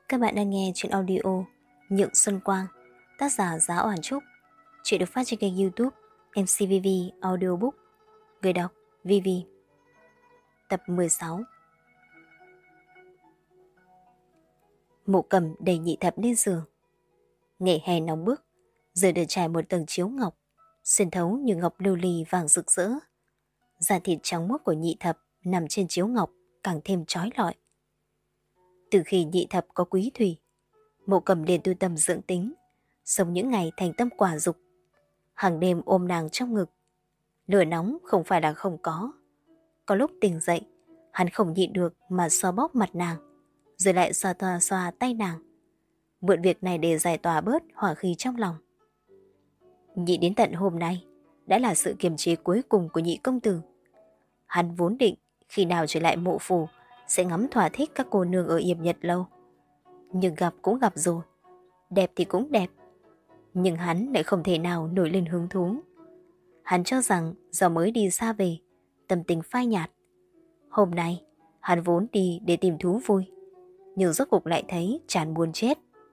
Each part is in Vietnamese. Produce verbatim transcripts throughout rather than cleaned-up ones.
Các bạn đang nghe chuyện audio Nhượng Xuân Quang, tác giả Giá Oản Trúc. Chuyện được phát trên kênh YouTube em xê vê vê Audiobook. Người đọc Vivi. Tập mười sáu. Mộ Cầm đẩy Nhị Thập lên giường. Ngày hè nóng bức, giờ được trải một tầng chiếu ngọc, xuyên thấu như ngọc lưu ly vàng rực rỡ. Da thịt trắng muốt của Nhị Thập nằm trên chiếu ngọc càng thêm chói lọi. Từ khi Nhị Thập có quý thủy, Mộ Cầm liền tu tâm dưỡng tính, sống những ngày thành tâm quả dục. Hàng đêm ôm nàng trong ngực. Lửa nóng không phải là không có. Có lúc tỉnh dậy, hắn không nhịn được mà xoa bóp mặt nàng, rồi lại xoa xoa xoa tay nàng. Mượn việc này để giải tỏa bớt hỏa khí trong lòng. Nhị đến tận hôm nay đã là sự kiềm chế cuối cùng của Nhị công tử. Hắn vốn định khi nào trở lại mộ phủ sẽ ngắm thỏa thích các cô nương ở Yểm Nhật lâu. Nhưng gặp cũng gặp rồi, đẹp thì cũng đẹp. Nhưng hắn lại không thể nào nổi lên hứng thú. Hắn cho rằng do mới đi xa về, tâm tình phai nhạt. Hôm nay hắn vốn đi để tìm thú vui, nhưng rốt cuộc lại thấy chán buồn chết.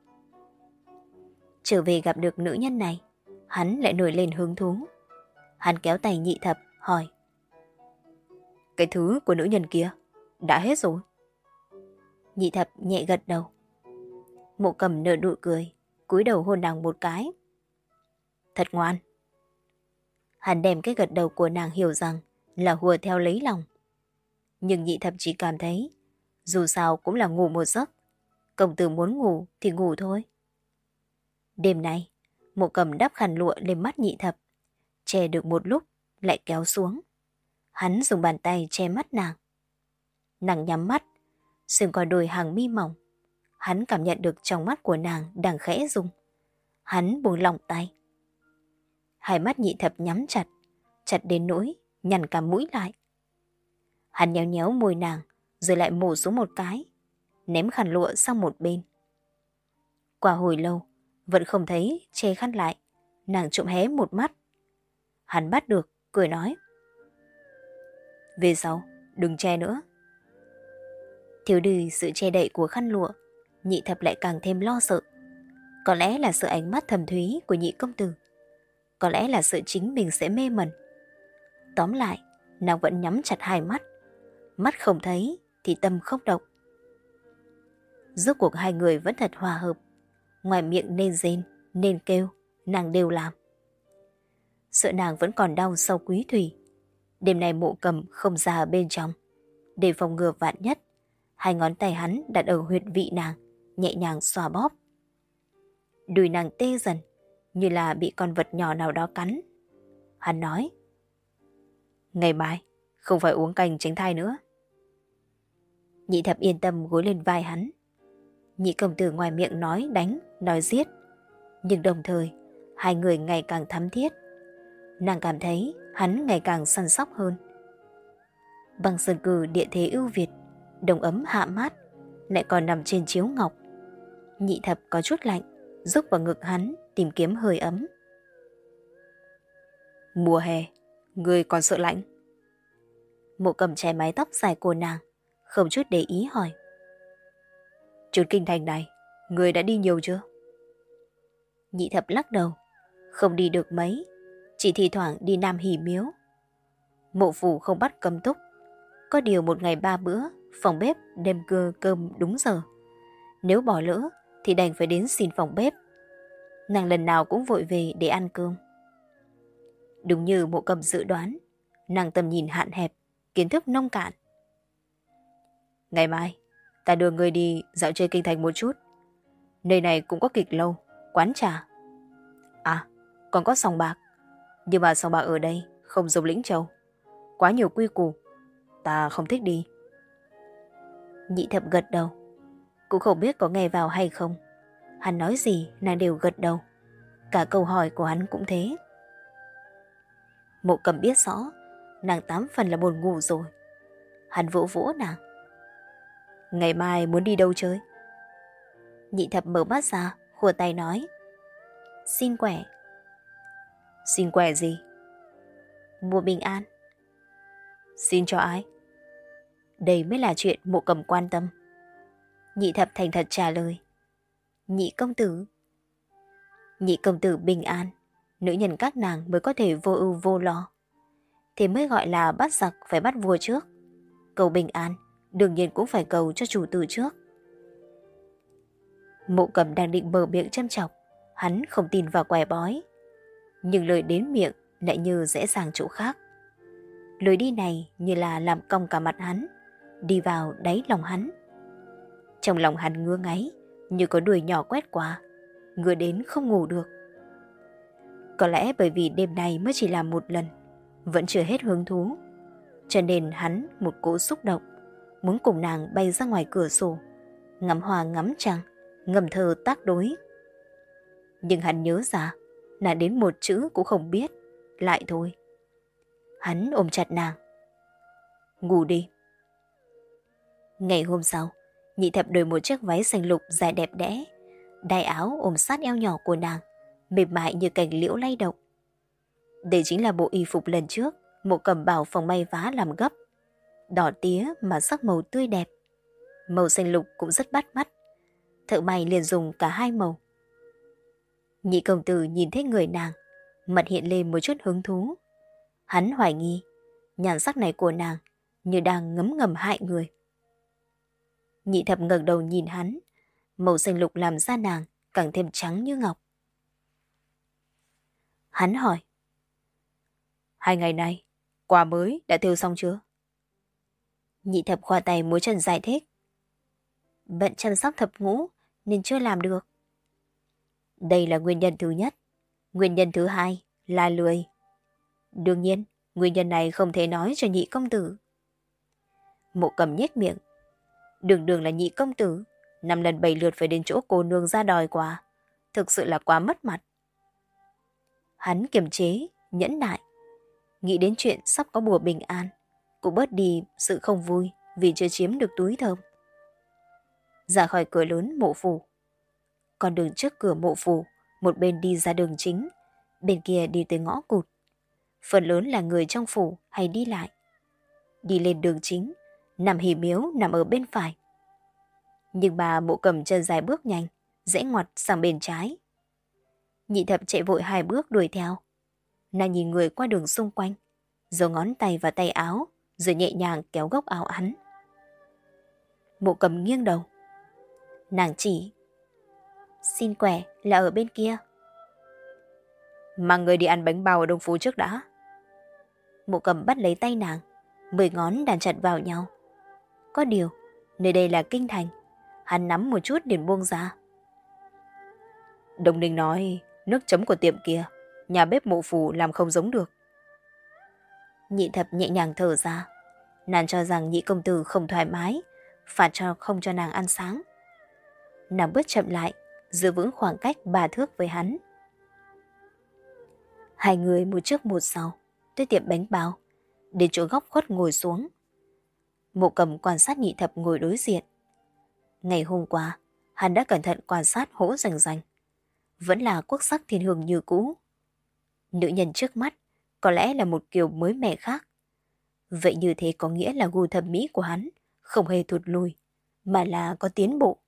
Trở về gặp được nữ nhân này, hắn lại nổi lên hứng thú. Hắn kéo tay Nhị Thập hỏi: "Cái thứ của nữ nhân kia đã hết rồi?" Nhị Thập nhẹ gật đầu. Mộ Cầm nở nụ cười, cúi đầu hôn nàng một cái. "Thật ngoan." Hắn đem cái gật đầu của nàng hiểu rằng là hùa theo lấy lòng. Nhưng Nhị Thập chỉ cảm thấy dù sao cũng là ngủ một giấc. Công tử muốn ngủ thì ngủ thôi. Đêm nay, Mộ Cầm đắp khăn lụa lên mắt Nhị Thập, che được một lúc lại kéo xuống. Hắn dùng bàn tay che mắt nàng. Nàng nhắm mắt, xuyên qua đôi hàng mi mỏng. Hắn cảm nhận được trong mắt của nàng đang khẽ rung. Hắn buông lỏng tay. Hai mắt Nhị Thập nhắm chặt, chặt đến nỗi nhăn cả mũi lại. Hắn nhéo nhéo môi nàng, rồi lại mổ xuống một cái, ném khăn lụa sang một bên. Qua hồi lâu, vẫn không thấy che khăn lại. Nàng trộm hé một mắt. Hắn bắt được, cười nói: "Về sau, đừng che nữa." Thiếu đi sự che đậy của khăn lụa, Nhị Thập lại càng thêm lo sợ. Có lẽ là sự ánh mắt thầm thúy của Nhị công tử, có lẽ là sự chính mình sẽ mê mẩn. Tóm lại, nàng vẫn nhắm chặt hai mắt. Mắt không thấy thì tâm không động. Rốt cuộc hai người vẫn thật hòa hợp. Ngoài miệng nên rên, nên kêu, nàng đều làm. Sợ nàng vẫn còn đau sau quý thủy, đêm nay Mộ Cầm không ra ở bên trong. Để phòng ngừa vạn nhất, hai ngón tay hắn đặt ở huyệt vị nàng, nhẹ nhàng xoa bóp. Đùi nàng tê dần, như là bị con vật nhỏ nào đó cắn. Hắn nói: "Ngày mai không phải uống canh tránh thai nữa." Nhị Thập yên tâm gối lên vai hắn. Nhị công tử ngoài miệng nói đánh, nói giết, nhưng đồng thời hai người ngày càng thắm thiết. Nàng cảm thấy hắn ngày càng săn sóc hơn. Băng sơn cử địa thế ưu việt, đồng ấm hạ mát, lại còn nằm trên chiếu ngọc. Nhị Thập có chút lạnh, rúc vào ngực hắn tìm kiếm hơi ấm. "Mùa hè, ngươi còn sợ lạnh?" Mộ Cầm chải mái tóc dài của nàng, không chút để ý hỏi: "Chuyến kinh thành này, ngươi đã đi nhiều chưa?" Nhị Thập lắc đầu: "Không đi được mấy, chỉ thi thoảng đi Nam Hỷ Miếu. Mộ phủ không bắt cấm túc, có điều một ngày ba bữa, phòng bếp đem cơ cơm đúng giờ. Nếu bỏ lỡ thì đành phải đến xin phòng bếp. Nàng lần nào cũng vội về để ăn cơm." Đúng như Mộ Cầm dự đoán, nàng tầm nhìn hạn hẹp, kiến thức nông cạn. "Ngày mai, ta đưa người đi dạo chơi kinh thành một chút. Nơi này cũng có kịch lâu, quán trà. À, còn có sòng bạc. Nhưng mà sòng bạc ở đây không giống Lĩnh Châu. Quá nhiều quy củ, ta không thích đi." Nhị Thập gật đầu. Cũng không biết có nghe vào hay không. Hắn nói gì nàng đều gật đầu. Cả câu hỏi của hắn cũng thế. Mộ Cầm biết rõ nàng tám phần là buồn ngủ rồi. Hắn vỗ vỗ nàng: "Ngày mai muốn đi đâu chơi?" Nhị Thập mở mắt ra, khua tay nói: "Xin quẻ." "Xin quẻ gì?" "Mua bình an." "Xin cho ai?" Đây mới là chuyện Mộ Cầm quan tâm. Nhị Thập thành thật trả lời, Nhị công tử. Nhị công tử bình an, nữ nhân các nàng mới có thể vô ưu vô lo. Thế mới gọi là bắt giặc phải bắt vua trước. Cầu bình an, đương nhiên cũng phải cầu cho chủ tử trước. Mộ Cầm đang định mở miệng châm chọc, hắn không tin vào quẻ bói. Nhưng lời đến miệng lại như rẽ sang chỗ khác. Lối đi này như là làm cong cả mặt hắn, đi vào đáy lòng hắn. Trong lòng hắn ngứa ngáy, như có đuôi nhỏ quét qua, ngứa đến không ngủ được. Có lẽ bởi vì đêm nay mới chỉ làm một lần, vẫn chưa hết hứng thú, cho nên hắn một cỗ xúc động, muốn cùng nàng bay ra ngoài cửa sổ, ngắm hoa ngắm trăng, ngâm thơ tác đối. Nhưng hắn nhớ ra, nàng đến một chữ cũng không biết, lại thôi. Hắn ôm chặt nàng. Ngủ đi. Ngày hôm sau, Nhị Thập đổi một chiếc váy xanh lục dài đẹp đẽ, đai áo ôm sát eo nhỏ của nàng, mềm mại như cành liễu lay động. Đây chính là bộ y phục lần trước Mộ Cầm bảo phòng may vá làm gấp, đỏ tía mà sắc màu tươi đẹp, màu xanh lục cũng rất bắt mắt. Thợ may liền dùng cả hai màu. Nhị công tử nhìn thấy người nàng, mặt hiện lên một chút hứng thú. Hắn hoài nghi nhan sắc này của nàng như đang ngấm ngầm hại người. Nhị Thập ngẩng đầu nhìn hắn, màu xanh lục làm da nàng càng thêm trắng như ngọc. Hắn hỏi: Hai ngày nay, quà mới đã thêu xong chưa? Nhị Thập khoa tay múa chân giải thích: Bận chăm sóc thập ngũ nên chưa làm được. Đây là nguyên nhân thứ nhất. Nguyên nhân thứ hai là lười. Đương nhiên, nguyên nhân này không thể nói cho nhị công tử. Mộ Cầm nhếch miệng. Đường đường là nhị công tử, năm lần bảy lượt phải đến chỗ cô nương ra đòi quà, thực sự là quá mất mặt. Hắn kiềm chế, nhẫn nại, nghĩ đến chuyện sắp có bùa bình an, cũng bớt đi sự không vui vì chưa chiếm được túi thơm. Ra khỏi cửa lớn mộ phủ. Con đường trước cửa mộ phủ, một bên đi ra đường chính, bên kia đi tới ngõ cụt. Phần lớn là người trong phủ hay đi lại. Đi lên đường chính, Nam Hỷ Miếu nằm ở bên phải. Nhưng bà Mộ Cầm chân dài bước nhanh, rẽ ngoặt sang bên trái. Nhị Thập chạy vội hai bước đuổi theo. Nàng nhìn người qua đường xung quanh, giấu ngón tay vào tay áo, rồi nhẹ nhàng kéo góc áo hắn. Mộ Cầm nghiêng đầu. Nàng chỉ: Xin quẻ là ở bên kia. Mang người đi ăn bánh bao ở Đông Phú trước đã. Mộ Cầm bắt lấy tay nàng, mười ngón đàn chặt vào nhau. Có điều, nơi đây là kinh thành, hắn nắm một chút liền buông ra. Đồng Ninh nói nước chấm của tiệm kia, nhà bếp Mộ Phủ làm không giống được. Nhị Thập nhẹ nhàng thở ra. Nàng cho rằng nhị công tử không thoải mái, phạt cho không cho nàng ăn sáng. Nàng bước chậm lại, giữ vững khoảng cách ba thước với hắn. Hai người một trước một sau tới tiệm bánh bao, đến chỗ góc khuất ngồi xuống. Mộ Cầm quan sát Nhị Thập ngồi đối diện. Ngày hôm qua, hắn đã cẩn thận quan sát hỗ rành rành. Vẫn là quốc sắc thiên hương như cũ. Nữ nhân trước mắt có lẽ là một kiểu mới mẻ khác. Vậy như thế có nghĩa là gu thẩm mỹ của hắn không hề thụt lùi, mà là có tiến bộ.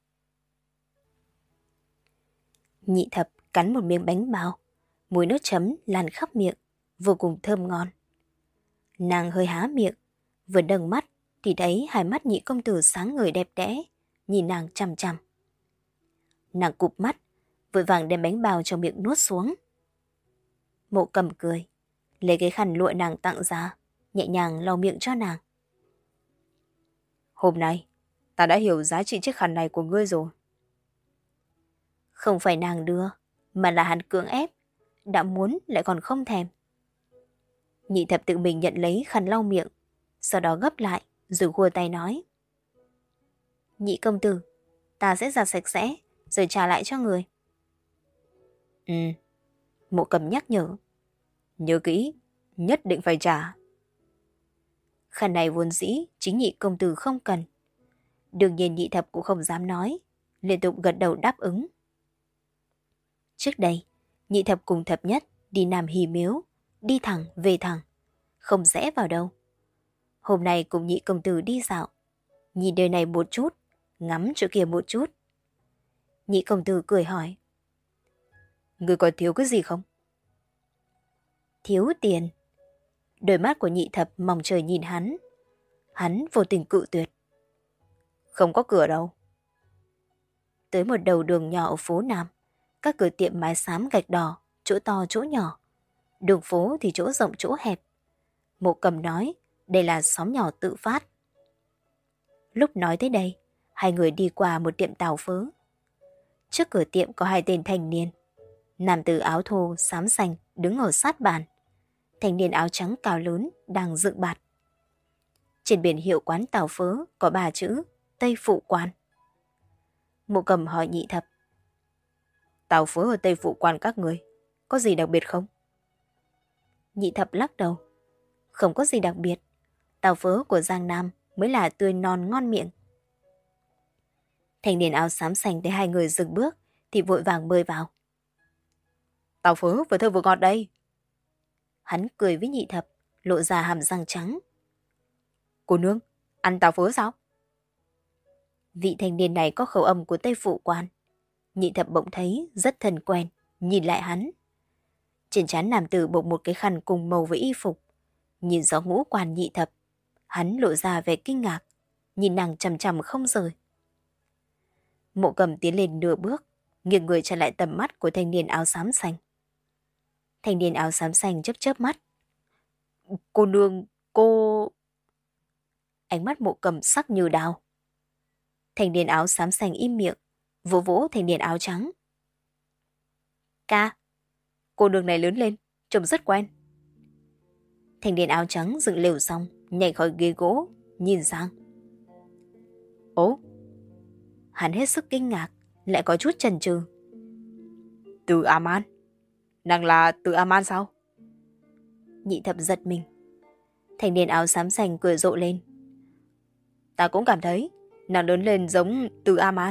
Nhị Thập cắn một miếng bánh bao, mùi nước chấm lan khắp miệng, vô cùng thơm ngon. Nàng hơi há miệng, vừa nâng mắt thì thấy hai mắt nhị công tử sáng ngời đẹp đẽ, nhìn nàng chằm chằm. Nàng cụp mắt, vội vàng đem bánh bao trong miệng nuốt xuống. Mộ Cầm cười, lấy cái khăn lụa nàng tặng ra, nhẹ nhàng lau miệng cho nàng. Hôm nay, ta đã hiểu giá trị chiếc khăn này của ngươi rồi. Không phải nàng đưa, mà là hắn cưỡng ép, đã muốn lại còn không thèm. Nhị Thập tự mình nhận lấy khăn lau miệng, sau đó gấp lại, rồi khua tay nói: Nhị công tử, ta sẽ giặt sạch sẽ, rồi trả lại cho người. Ừ, Mộ Cầm nhắc nhở. Nhớ kỹ, nhất định phải trả. Khăn này vốn dĩ chính nhị công tử không cần. Đương nhiên Nhị Thập cũng không dám nói, liên tục gật đầu đáp ứng. Trước đây, Nhị Thập cùng Thập Nhất đi Nam Hỷ Miếu, đi thẳng về thẳng, không rẽ vào đâu. Hôm nay cùng nhị công tử đi dạo, nhìn nơi này một chút, ngắm chỗ kia một chút. Nhị công tử cười hỏi. Người có thiếu cái gì không? Thiếu tiền. Đôi mắt của nhị thập mong trời nhìn hắn. Hắn vô tình cự tuyệt. Không có cửa đâu. Tới một đầu đường nhỏ ở phố Nam, các cửa tiệm mái xám gạch đỏ, chỗ to chỗ nhỏ. Đường phố thì chỗ rộng chỗ hẹp. Mộ Cầm nói đây là xóm nhỏ tự phát. Lúc nói tới đây, hai người đi qua một tiệm tàu phớ. Trước cửa tiệm có hai tên thanh niên. Nam tử áo thô xám xanh đứng ở sát bàn. Thanh niên áo trắng cao lớn đang dựng bạt. Trên biển hiệu quán tàu phớ có ba chữ Tây Phụ Quan. Mộ Cầm hỏi nhị thập. Tàu phớ ở Tây Phụ Quan các người có gì đặc biệt không? Nhị thập lắc đầu. Không có gì đặc biệt. Tàu phớ của Giang Nam mới là tươi non ngon miệng. Thanh niên áo xám xanh thấy hai người dừng bước thì vội vàng bơi vào. Tàu phớ vừa thơm vừa ngọt đây. Hắn cười với nhị thập, lộ ra hàm răng trắng. Cô nương, ăn tàu phớ sao? Vị thanh niên này có khẩu âm của Tây Phụ Quan. Nhị thập bỗng thấy rất thân quen, nhìn lại hắn. Trên trán nam tử buộc một cái khăn cùng màu với y phục. Nhìn rõ ngũ quan nhị thập, hắn lộ ra vẻ kinh ngạc, nhìn nàng chằm chằm không rời. Mộ Cầm tiến lên nửa bước, nghiêng người trở lại tầm mắt của thanh niên áo xám xanh. Thanh niên áo xám xanh chớp chớp mắt. Cô nương, cô... Ánh mắt Mộ Cầm sắc như đao. Thanh niên áo xám xanh im miệng, vỗ vỗ thanh niên áo trắng. Ca, cô nương này lớn lên, trông rất quen. Thanh niên áo trắng dựng lều xong, nhảy khỏi ghế gỗ, nhìn sang. Ố! Hắn hết sức kinh ngạc, lại có chút chần chừ. Từ Aman? Nàng là Từ Aman sao? Nhị thập giật mình. Thanh niên áo xám xanh cười rộ lên. Ta cũng cảm thấy nàng lớn lên giống Từ Aman.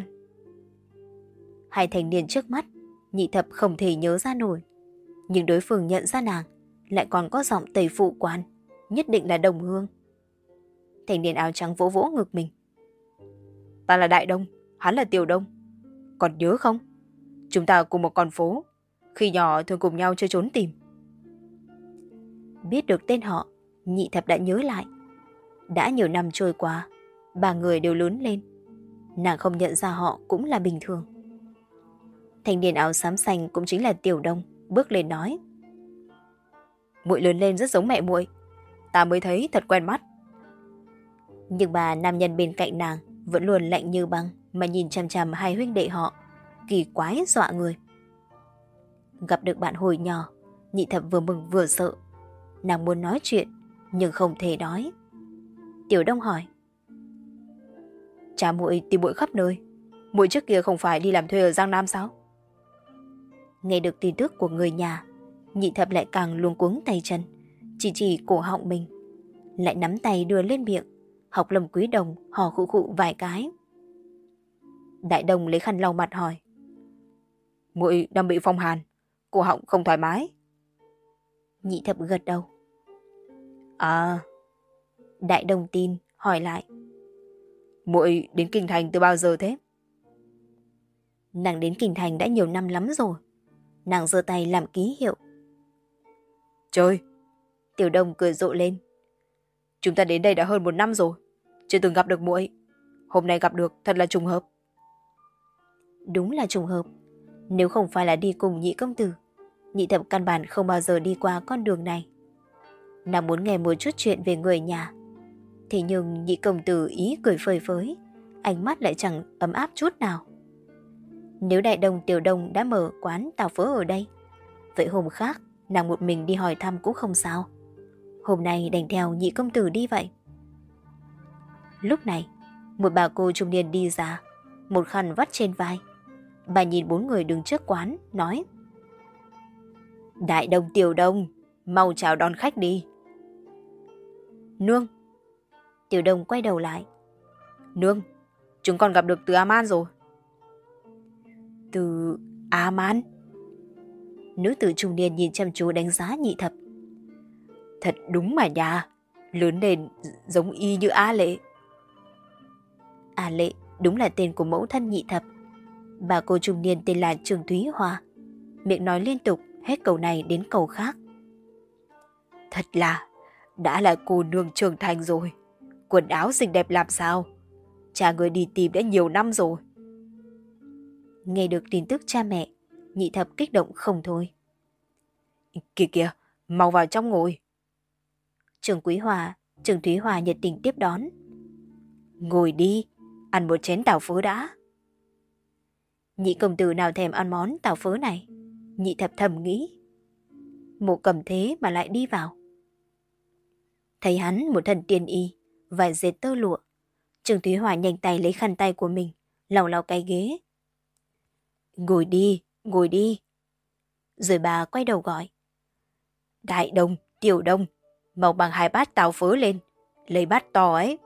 Hai thanh niên trước mắt, nhị thập không thể nhớ ra nổi. Nhưng đối phương nhận ra nàng, lại còn có giọng Tây Phụ Quan, nhất định là đồng hương. Thanh niên áo trắng vỗ vỗ ngực mình. Ta là Đại Đông, hắn là Tiểu Đông. Còn nhớ không? Chúng ta cùng một con phố, khi nhỏ thường cùng nhau chơi trốn tìm. Biết được tên họ, nhị thập đã nhớ lại. Đã nhiều năm trôi qua, ba người đều lớn lên. Nàng không nhận ra họ cũng là bình thường. Thanh niên áo xám xanh cũng chính là Tiểu Đông, bước lên nói. Muội lớn lên rất giống mẹ muội, ta mới thấy thật quen mắt. Nhưng bà nam nhân bên cạnh nàng vẫn luôn lạnh như băng mà nhìn chằm chằm hai huynh đệ họ, kỳ quái dọa người. Gặp được bạn hồi nhỏ, nhị thập vừa mừng vừa sợ. Nàng muốn nói chuyện nhưng không thể nói. Tiểu Đông hỏi. Cha muội tìm muội khắp nơi, muội trước kia không phải đi làm thuê ở Giang Nam sao? Nghe được tin tức của người nhà, nhị thập lại càng luống cuống tay chân, chỉ chỉ cổ họng mình, lại nắm tay đưa lên miệng, học Lâm Quý Đồng hò khụ khụ vài cái. Đại Đông lấy khăn lau mặt hỏi. Muội đang bị phong hàn, cổ họng không thoải mái. Nhị thập gật đầu. À. Đại Đông tin, hỏi lại. Muội đến Kinh Thành từ bao giờ thế? Nàng đến Kinh Thành đã nhiều năm lắm rồi. Nàng giơ tay làm ký hiệu. Trời! Tiểu Đông cười rộ lên. Chúng ta đến đây đã hơn một năm rồi, chưa từng gặp được muội. Hôm nay gặp được thật là trùng hợp. Đúng là trùng hợp. Nếu không phải là đi cùng nhị công tử, nhị thập căn bản không bao giờ đi qua con đường này. Nàng muốn nghe một chút chuyện về người nhà. Thế nhưng nhị công tử ý cười phơi phới, ánh mắt lại chẳng ấm áp chút nào. Nếu Đại Đông Tiểu Đông đã mở quán tàu phớ ở đây, vậy hôm khác nàng một mình đi hỏi thăm cũng không sao. Hôm nay đành theo nhị công tử đi vậy. Lúc này, một bà cô trung niên đi ra, một khăn vắt trên vai. Bà nhìn bốn người đứng trước quán, nói. Đại Đông Tiểu Đông, mau chào đón khách đi. Nương. Tiểu Đông quay đầu lại. Nương, chúng con gặp được Từ Aman rồi. Từ Aman? Nữ tử trung niên nhìn chăm chú đánh giá nhị thập. Thật đúng mà nhà, lớn lên giống y như A Lệ. A Lệ đúng là tên của mẫu thân nhị thập. Bà cô trung niên tên là Trường Thúy Hoa, miệng nói liên tục hết câu này đến câu khác. Thật là, đã là cô nương trưởng thành rồi. Quần áo xinh đẹp làm sao? Cha người đi tìm đã nhiều năm rồi. Nghe được tin tức cha mẹ, Nhị Thập kích động không thôi. Kìa kìa, mau vào trong ngồi. Trường Quý Hòa, Trường Thúy Hòa nhiệt tình tiếp đón. Ngồi đi, ăn một chén tàu phớ đã. Nhị công tử nào thèm ăn món tàu phớ này, Nhị Thập thầm nghĩ. Mộ Cầm thế mà lại đi vào. Thấy hắn một thần tiên y, vải dệt tơ lụa, Trường Thúy Hòa nhanh tay lấy khăn tay của mình, lau lau cái ghế. Ngồi đi, ngồi đi. Rồi bà quay đầu gọi. Đại Đông, Tiểu Đông, mau bằng hai bát tàu phớ lên, lấy bát to ấy.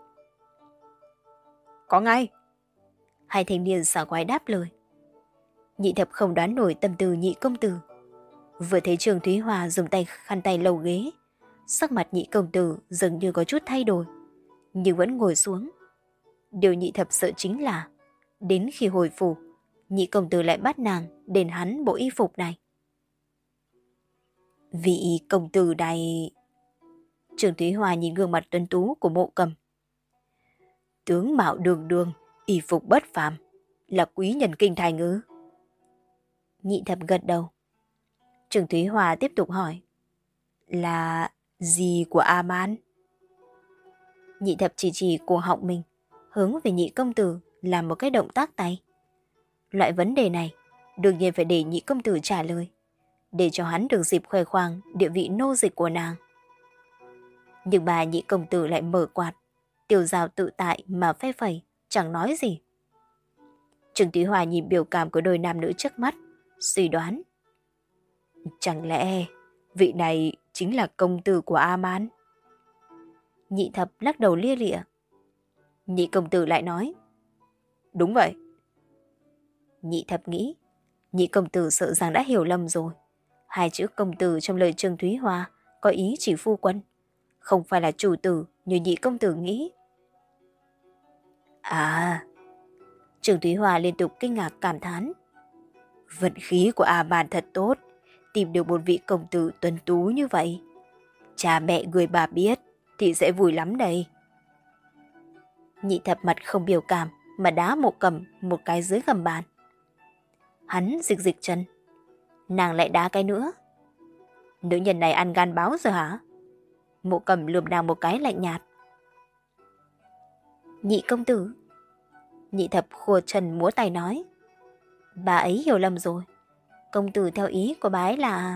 Có ngay. Hai thanh niên xả quái đáp lời. Nhị Thập không đoán nổi tâm tư nhị công tử. Vừa thấy Trường Thúy Hòa dùng tay khăn tay lau ghế, sắc mặt nhị công tử dường như có chút thay đổi, nhưng vẫn ngồi xuống. Điều Nhị Thập sợ chính là đến khi hồi phủ, nhị công tử lại bắt nàng đền hắn bộ y phục này. Vị công tử này... Trường Thúy Hòa nhìn gương mặt tuấn tú của Mộ Cầm. Tướng mạo đường đường, y phục bất phàm, là quý nhân kinh thành ư? Nhị Thập gật đầu. Trường Thúy Hòa tiếp tục hỏi. Là gì của A-man? Nhị Thập chỉ chỉ cổ họng mình, hướng về nhị công tử làm một cái động tác tay. Loại vấn đề này đương nhiên phải để nhị công tử trả lời, để cho hắn được dịp khoe khoang địa vị nô dịch của nàng. Nhưng bà nhị công tử lại mở quạt, tiêu dao tự tại mà phe phẩy, chẳng nói gì. Trường Thúy Hòa nhìn biểu cảm của đôi nam nữ trước mắt, suy đoán. Chẳng lẽ vị này chính là công tử của A-man? Nhị Thập lắc đầu lia lịa. Nhị công tử lại nói. Đúng vậy. Nhị Thập nghĩ, nhị công tử sợ rằng đã hiểu lầm rồi. Hai chữ công tử trong lời Trường Thúy Hòa có ý chỉ phu quân, không phải là chủ tử như nhị công tử nghĩ. À, Trường Thúy Hòa liên tục kinh ngạc cảm thán. Vận khí của A-man thật tốt, tìm được một vị công tử tuấn tú như vậy. Cha mẹ người bà biết thì sẽ vui lắm đây. Nhị Thập mặt không biểu cảm mà đá Mộ Cầm một cái dưới gầm bàn. Hắn dịch dịch chân, nàng lại đá cái nữa. Nữ nhân này ăn gan báo rồi hả? Mộ Cầm lườm nàng một cái lạnh nhạt. Nhị công tử. Nhị Thập khua chân múa tay nói. Bà ấy hiểu lầm rồi. Công tử theo ý của bà ấy là...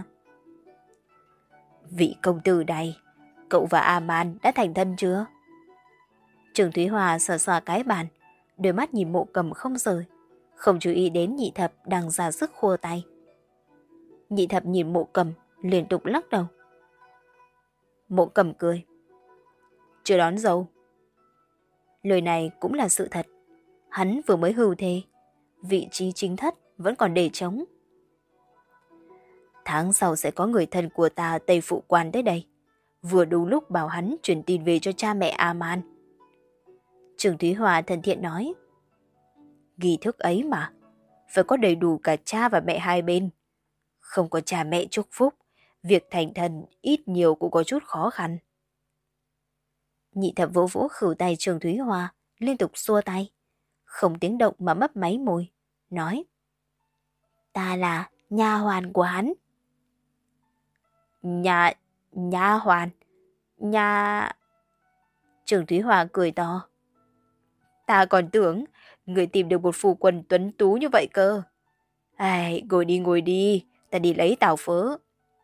Vị công tử này, cậu và A-man đã thành thân chưa? Trường Thúy Hòa sờ sờ cái bàn, đôi mắt nhìn Mộ Cầm không rời, không chú ý đến Nhị Thập đang ra sức khua tay. Nhị Thập nhìn Mộ Cầm liên tục lắc đầu. Mộ Cầm cười. Chưa đón dâu. Lời này cũng là sự thật. Hắn vừa mới hưu thê, vị trí chính thất vẫn còn để trống. Tháng sau sẽ có người thân của ta Tây Phụ Quan tới đây, vừa đúng lúc bảo hắn truyền tin về cho cha mẹ A-man. Trường Thúy Hòa thân thiện nói. Nghi thức ấy mà, phải có đầy đủ cả cha và mẹ hai bên. Không có cha mẹ chúc phúc, việc thành thân ít nhiều cũng có chút khó khăn. Nhị Thập vỗ vỗ khửu tay Trường Thúy Hòa, liên tục xua tay, không tiếng động mà mấp máy môi, nói. Ta là nha hoàn của hắn. Nhà, nha hoàn, nha... Trường Thúy Hòa cười to. Ta còn tưởng người tìm được một phu quân tuấn tú như vậy cơ. Ai, ngồi đi ngồi đi, ta đi lấy tàu phớ.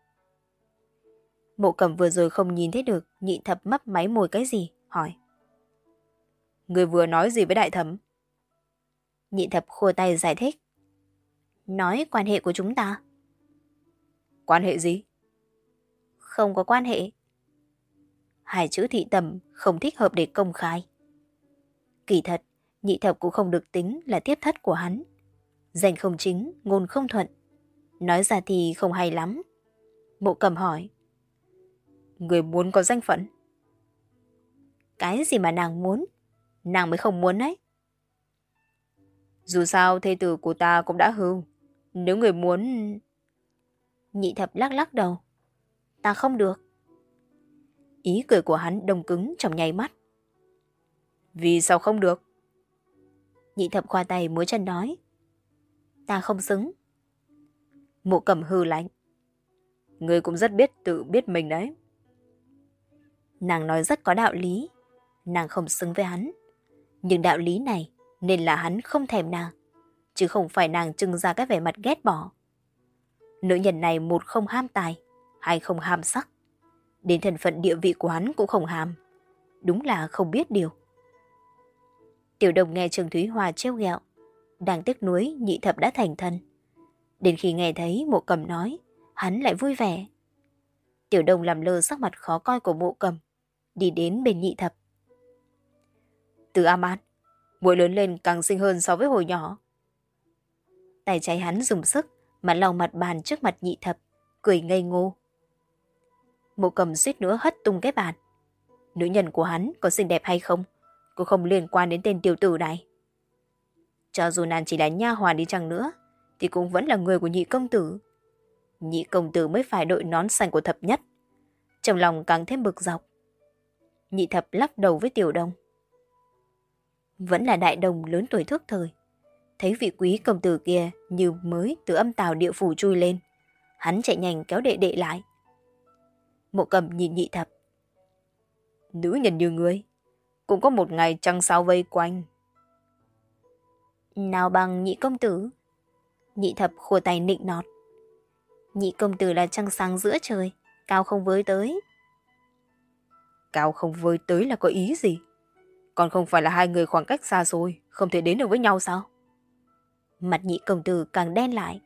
Mộ Cầm vừa rồi không nhìn thấy được Nhị Thập mấp máy môi cái gì, hỏi. Người vừa nói gì với đại thẩm? Nhị Thập khua tay giải thích. Nói quan hệ của chúng ta. Quan hệ gì? Không có quan hệ. Hai chữ thị tầm không thích hợp để công khai. Kỳ thật, Nhị Thập cũng không được tính là tiếp thất của hắn. Danh không chính, ngôn không thuận. Nói ra thì không hay lắm. Mộ Cầm hỏi. Người muốn có danh phận? Cái gì mà nàng muốn? Nàng mới không muốn đấy. Dù sao thê tử của ta cũng đã hưu. Nếu người muốn... Nhị thập lắc lắc đầu. Ta không được. Ý cười của hắn đông cứng trong nháy mắt. Vì sao không được? Nhị thập khoa tay múa chân nói. Ta không xứng. Mộ Cầm hừ lạnh. Ngươi cũng rất biết tự biết mình đấy. Nàng nói rất có đạo lý. Nàng không xứng với hắn. Nhưng đạo lý này nên là hắn không thèm nàng, chứ không phải nàng trưng ra cái vẻ mặt ghét bỏ. Nữ nhân này một không ham tài, hai không ham sắc. Đến thân phận địa vị của hắn cũng không ham. Đúng là không biết điều. Tiểu Đồng nghe Trường Thúy Hòa trêu ghẹo, đang tiếc nuối nhị thập đã thành thân. Đến khi nghe thấy Mộ Cầm nói, hắn lại vui vẻ. Tiểu Đồng làm lơ sắc mặt khó coi của Mộ Cầm, đi đến bên nhị thập. Từ A-man, muội lớn lên càng xinh hơn so với hồi nhỏ. Tay trái hắn dùng sức mà lau mặt bàn trước mặt nhị thập, cười ngây ngô. Mộ Cầm suýt nữa hất tung cái bàn. Nữ nhân của hắn có xinh đẹp hay không, cũng không liên quan đến tên tiểu tử này. Cho dù nàng chỉ là nha hoàn đi chăng nữa, thì cũng vẫn là người của nhị công tử. Nhị công tử mới phải đội nón xanh của thập nhất. Trong lòng càng thêm bực dọc. Nhị thập lắc đầu với Tiểu Đồng. Vẫn là đại đồng lớn tuổi thước thời. Thấy vị quý công tử kia như mới từ âm tào địa phủ chui lên. Hắn chạy nhanh kéo đệ đệ lại. Mộ Cầm nhìn nhị thập. Nữ nhân như ngươi, cũng có một ngày trăng sao vây quanh. Nào bằng nhị công tử. Nhị thập khua tay nịnh nọt. Nhị công tử là trăng sáng giữa trời, cao không với tới. Cao không với tới là có ý gì? Còn không phải là hai người khoảng cách xa xôi, không thể đến được với nhau sao? Mặt nhị công tử càng đen lại.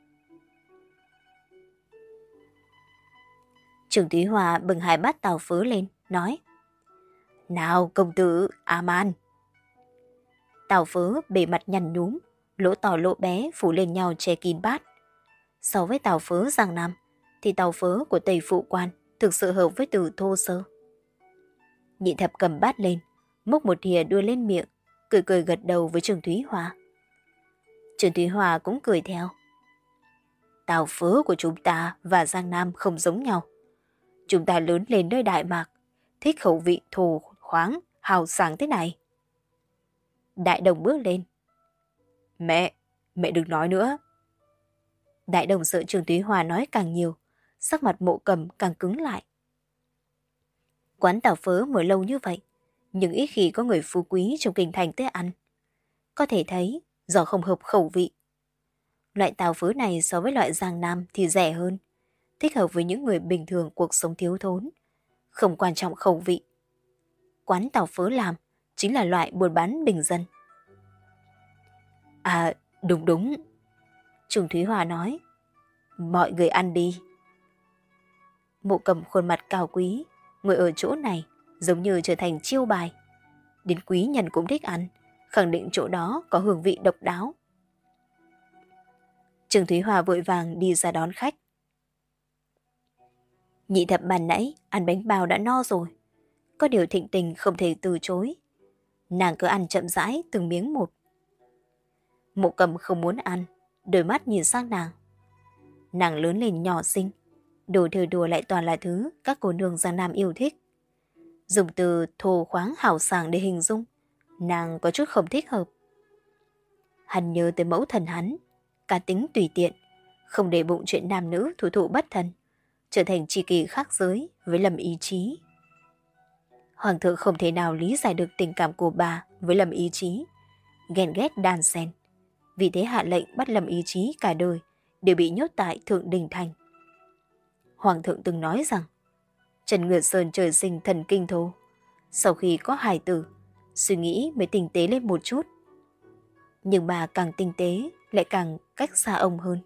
Trường Thúy Hòa bừng hai bát tàu phớ lên, nói. Nào công tử, A-man. Tàu phớ bề mặt nhăn nhúm, lỗ to lỗ bé phủ lên nhau che kín bát. So với tàu phớ Giang Nam, thì tàu phớ của Tây Phụ Quan thực sự hợp với từ thô sơ. Nhị thập cầm bát lên, múc một thìa đưa lên miệng, cười cười gật đầu với Trường Thúy Hòa. Trường Thúy Hòa cũng cười theo. Tàu phớ của chúng ta và Giang Nam không giống nhau. Chúng ta lớn lên nơi Đại Mạc, thích khẩu vị thù khoáng, hào sảng thế này. Đại đồng bước lên. Mẹ, mẹ đừng nói nữa. Đại đồng sợ Trường Thúy Hòa nói càng nhiều, sắc mặt Mộ Cầm càng cứng lại. Quán tàu phớ mở lâu như vậy, nhưng ít khi có người phú quý trong kinh thành tới ăn. Có thể thấy do không hợp khẩu vị. Loại tàu phớ này so với loại Giang Nam thì rẻ hơn, thích hợp với những người bình thường cuộc sống thiếu thốn, không quan trọng khẩu vị. Quán tàu phớ làm chính là loại buôn bán bình dân. À, đúng đúng. Trùng Thúy Hòa nói. Mọi người ăn đi. Mộ Cầm khuôn mặt cao quý, ngồi ở chỗ này giống như trở thành chiêu bài. Đến quý nhân cũng thích ăn, khẳng định chỗ đó có hương vị độc đáo. Trường Thúy Hòa vội vàng đi ra đón khách. Nhị thập bàn nãy ăn bánh bao đã no rồi, có điều Thịnh Tình không thể từ chối. Nàng cứ ăn chậm rãi từng miếng một. Mộ Cầm không muốn ăn, đôi mắt nhìn sang nàng. Nàng lớn lên nhỏ xinh, đồ thờ đùa lại toàn là thứ các cô nương Giang Nam yêu thích. Dùng từ thô khoáng hào sảng để hình dung, nàng có chút không thích hợp. Hắn nhớ tới mẫu thần hắn, cá tính tùy tiện, không để bụng chuyện nam nữ thủ thụ bất thân, trở thành tri kỷ khác giới với Lâm Ý Chí. Hoàng thượng không thể nào lý giải được tình cảm của bà với Lâm Ý Chí, ghen ghét đan xen. Vì thế hạ lệnh bắt Lâm Ý Chí cả đời đều bị nhốt tại Thượng Đình Thành. Hoàng thượng từng nói rằng Trần Nguyệt Sơn trời sinh thần kinh thô, sau khi có hài tử, suy nghĩ mới tinh tế lên một chút. Nhưng bà càng tinh tế lại càng cách xa ông hơn.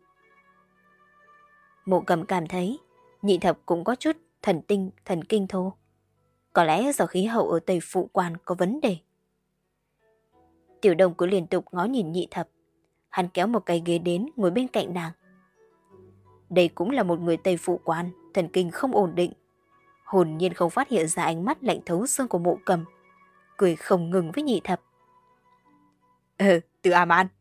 Mộ Cầm cảm thấy nhị thập cũng có chút thần tinh thần kinh thô. Có lẽ do khí hậu ở Tây Phụ Quan có vấn đề. Tiểu Đồng cứ liên tục ngó nhìn nhị thập. Hắn kéo một cái ghế đến ngồi bên cạnh nàng. Đây cũng là một người Tây Phụ Quan, thần kinh không ổn định. Hồn nhiên không phát hiện ra ánh mắt lạnh thấu xương của Mộ Cầm, cười không ngừng với nhị thập. Ừ, từ A-man,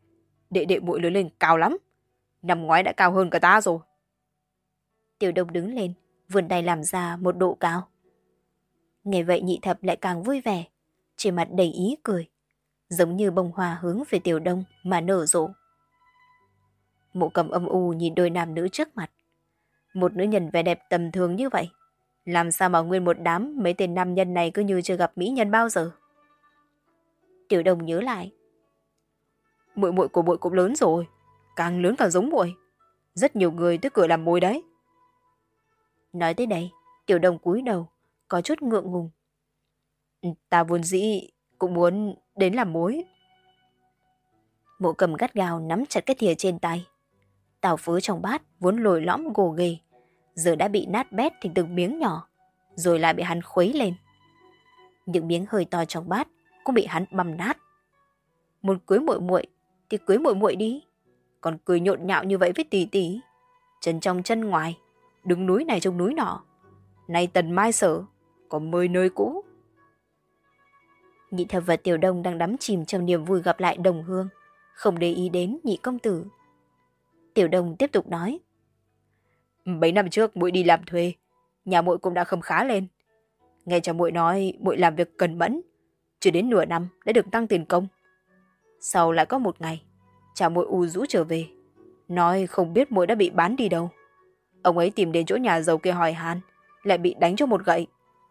đệ đệ muội lớn lên cao lắm. Năm ngoái đã cao hơn cả ta rồi. Tiểu Đông đứng lên, vươn tay làm ra một độ cao. Nghe vậy Nhị Thập lại càng vui vẻ, trên mặt đầy ý cười, giống như bông hoa hướng về Tiểu Đông mà nở rộ. Mộ Cầm âm u nhìn đôi nam nữ trước mặt. Một nữ nhân vẻ đẹp tầm thường như vậy, làm sao mà nguyên một đám mấy tên nam nhân này cứ như chưa gặp mỹ nhân bao giờ. Tiểu Đông nhớ lại. Muội muội của muội cũng lớn rồi, càng lớn càng giống muội. Rất nhiều người tới cửa làm mối đấy. Nói tới đây, Tiểu Đông cúi đầu, có chút ngượng ngùng. Ta vốn dĩ cũng muốn đến làm mối. Mộ Cầm gắt gao nắm chặt cái thìa trên tay. Tàu phớ trong bát vốn lồi lõm gồ ghề, giờ đã bị nát bét thành từng miếng nhỏ, rồi lại bị hắn khuấy lên. Những miếng hơi to trong bát cũng bị hắn băm nát. Muốn cưới muội muội thì cưới muội muội đi, còn cười nhộn nhạo như vậy với tỷ tỷ, chân trong chân ngoài, đứng núi này trong núi nọ. Nay tần mai sở, có mười nơi cũ. Nhị Thập và Tiểu Đông đang đắm chìm trong niềm vui gặp lại đồng hương, không để ý đến nhị công tử. Tiểu Đông tiếp tục nói. Mấy năm trước muội đi làm thuê, nhà muội cũng đã khấm khá lên. Nghe cha muội nói muội làm việc cần mẫn, chưa đến nửa năm đã được tăng tiền công. Sau lại có một ngày, cha muội u rũ trở về, nói không biết muội đã bị bán đi đâu. Ông ấy tìm đến chỗ nhà giàu kia hỏi han, lại bị đánh cho một gậy.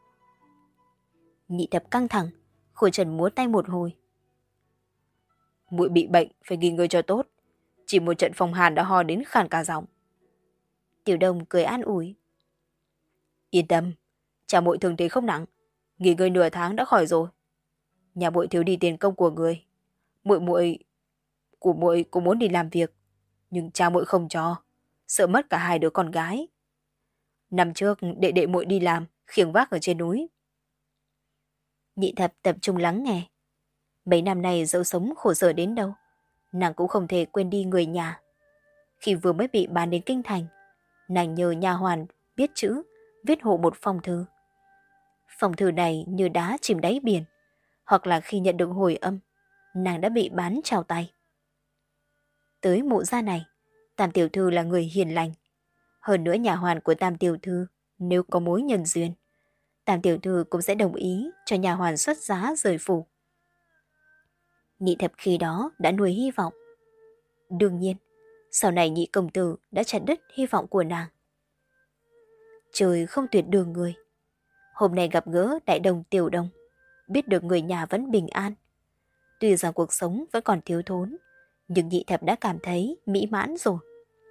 Nhị Thập căng thẳng, khổ trần múa tay một hồi. Muội bị bệnh, phải nghỉ ngơi cho tốt. Chỉ một trận phong hàn đã ho đến khàn cả giọng. Tiểu Đông cười an ủi. Yên tâm, cha muội thương thế không nặng, nghỉ ngơi nửa tháng đã khỏi rồi. Nhà muội thiếu đi tiền công của người, muội muội của muội cũng muốn đi làm việc, nhưng cha muội không cho, sợ mất cả hai đứa con gái. Năm trước đệ đệ muội đi làm, khiêng vác ở trên núi. Nhị Thập tập trung lắng nghe. Mấy năm nay dẫu sống khổ sở đến đâu, nàng cũng không thể quên đi người nhà. Khi vừa mới bị bán đến kinh thành, nàng nhờ nha hoàn biết chữ, viết hộ một phong thư. Phong thư này như đá chìm đáy biển, hoặc là khi nhận được hồi âm, nàng đã bị bán trao tay. Tới mộ gia này, Tam tiểu thư là người hiền lành. Hơn nữa nhà hoàn của Tam tiểu thư nếu có mối nhân duyên, Tam tiểu thư cũng sẽ đồng ý cho nhà hoàn xuất giá rời phủ. Nhị Thập khi đó đã nuôi hy vọng. Đương nhiên, sau này nhị công tử đã chặt đứt hy vọng của nàng. Trời không tuyệt đường người. Hôm nay gặp gỡ đại đồng Tiểu Đông, biết được người nhà vẫn bình an. Tuy rằng cuộc sống vẫn còn thiếu thốn, nhưng Nhị Thập đã cảm thấy mỹ mãn rồi.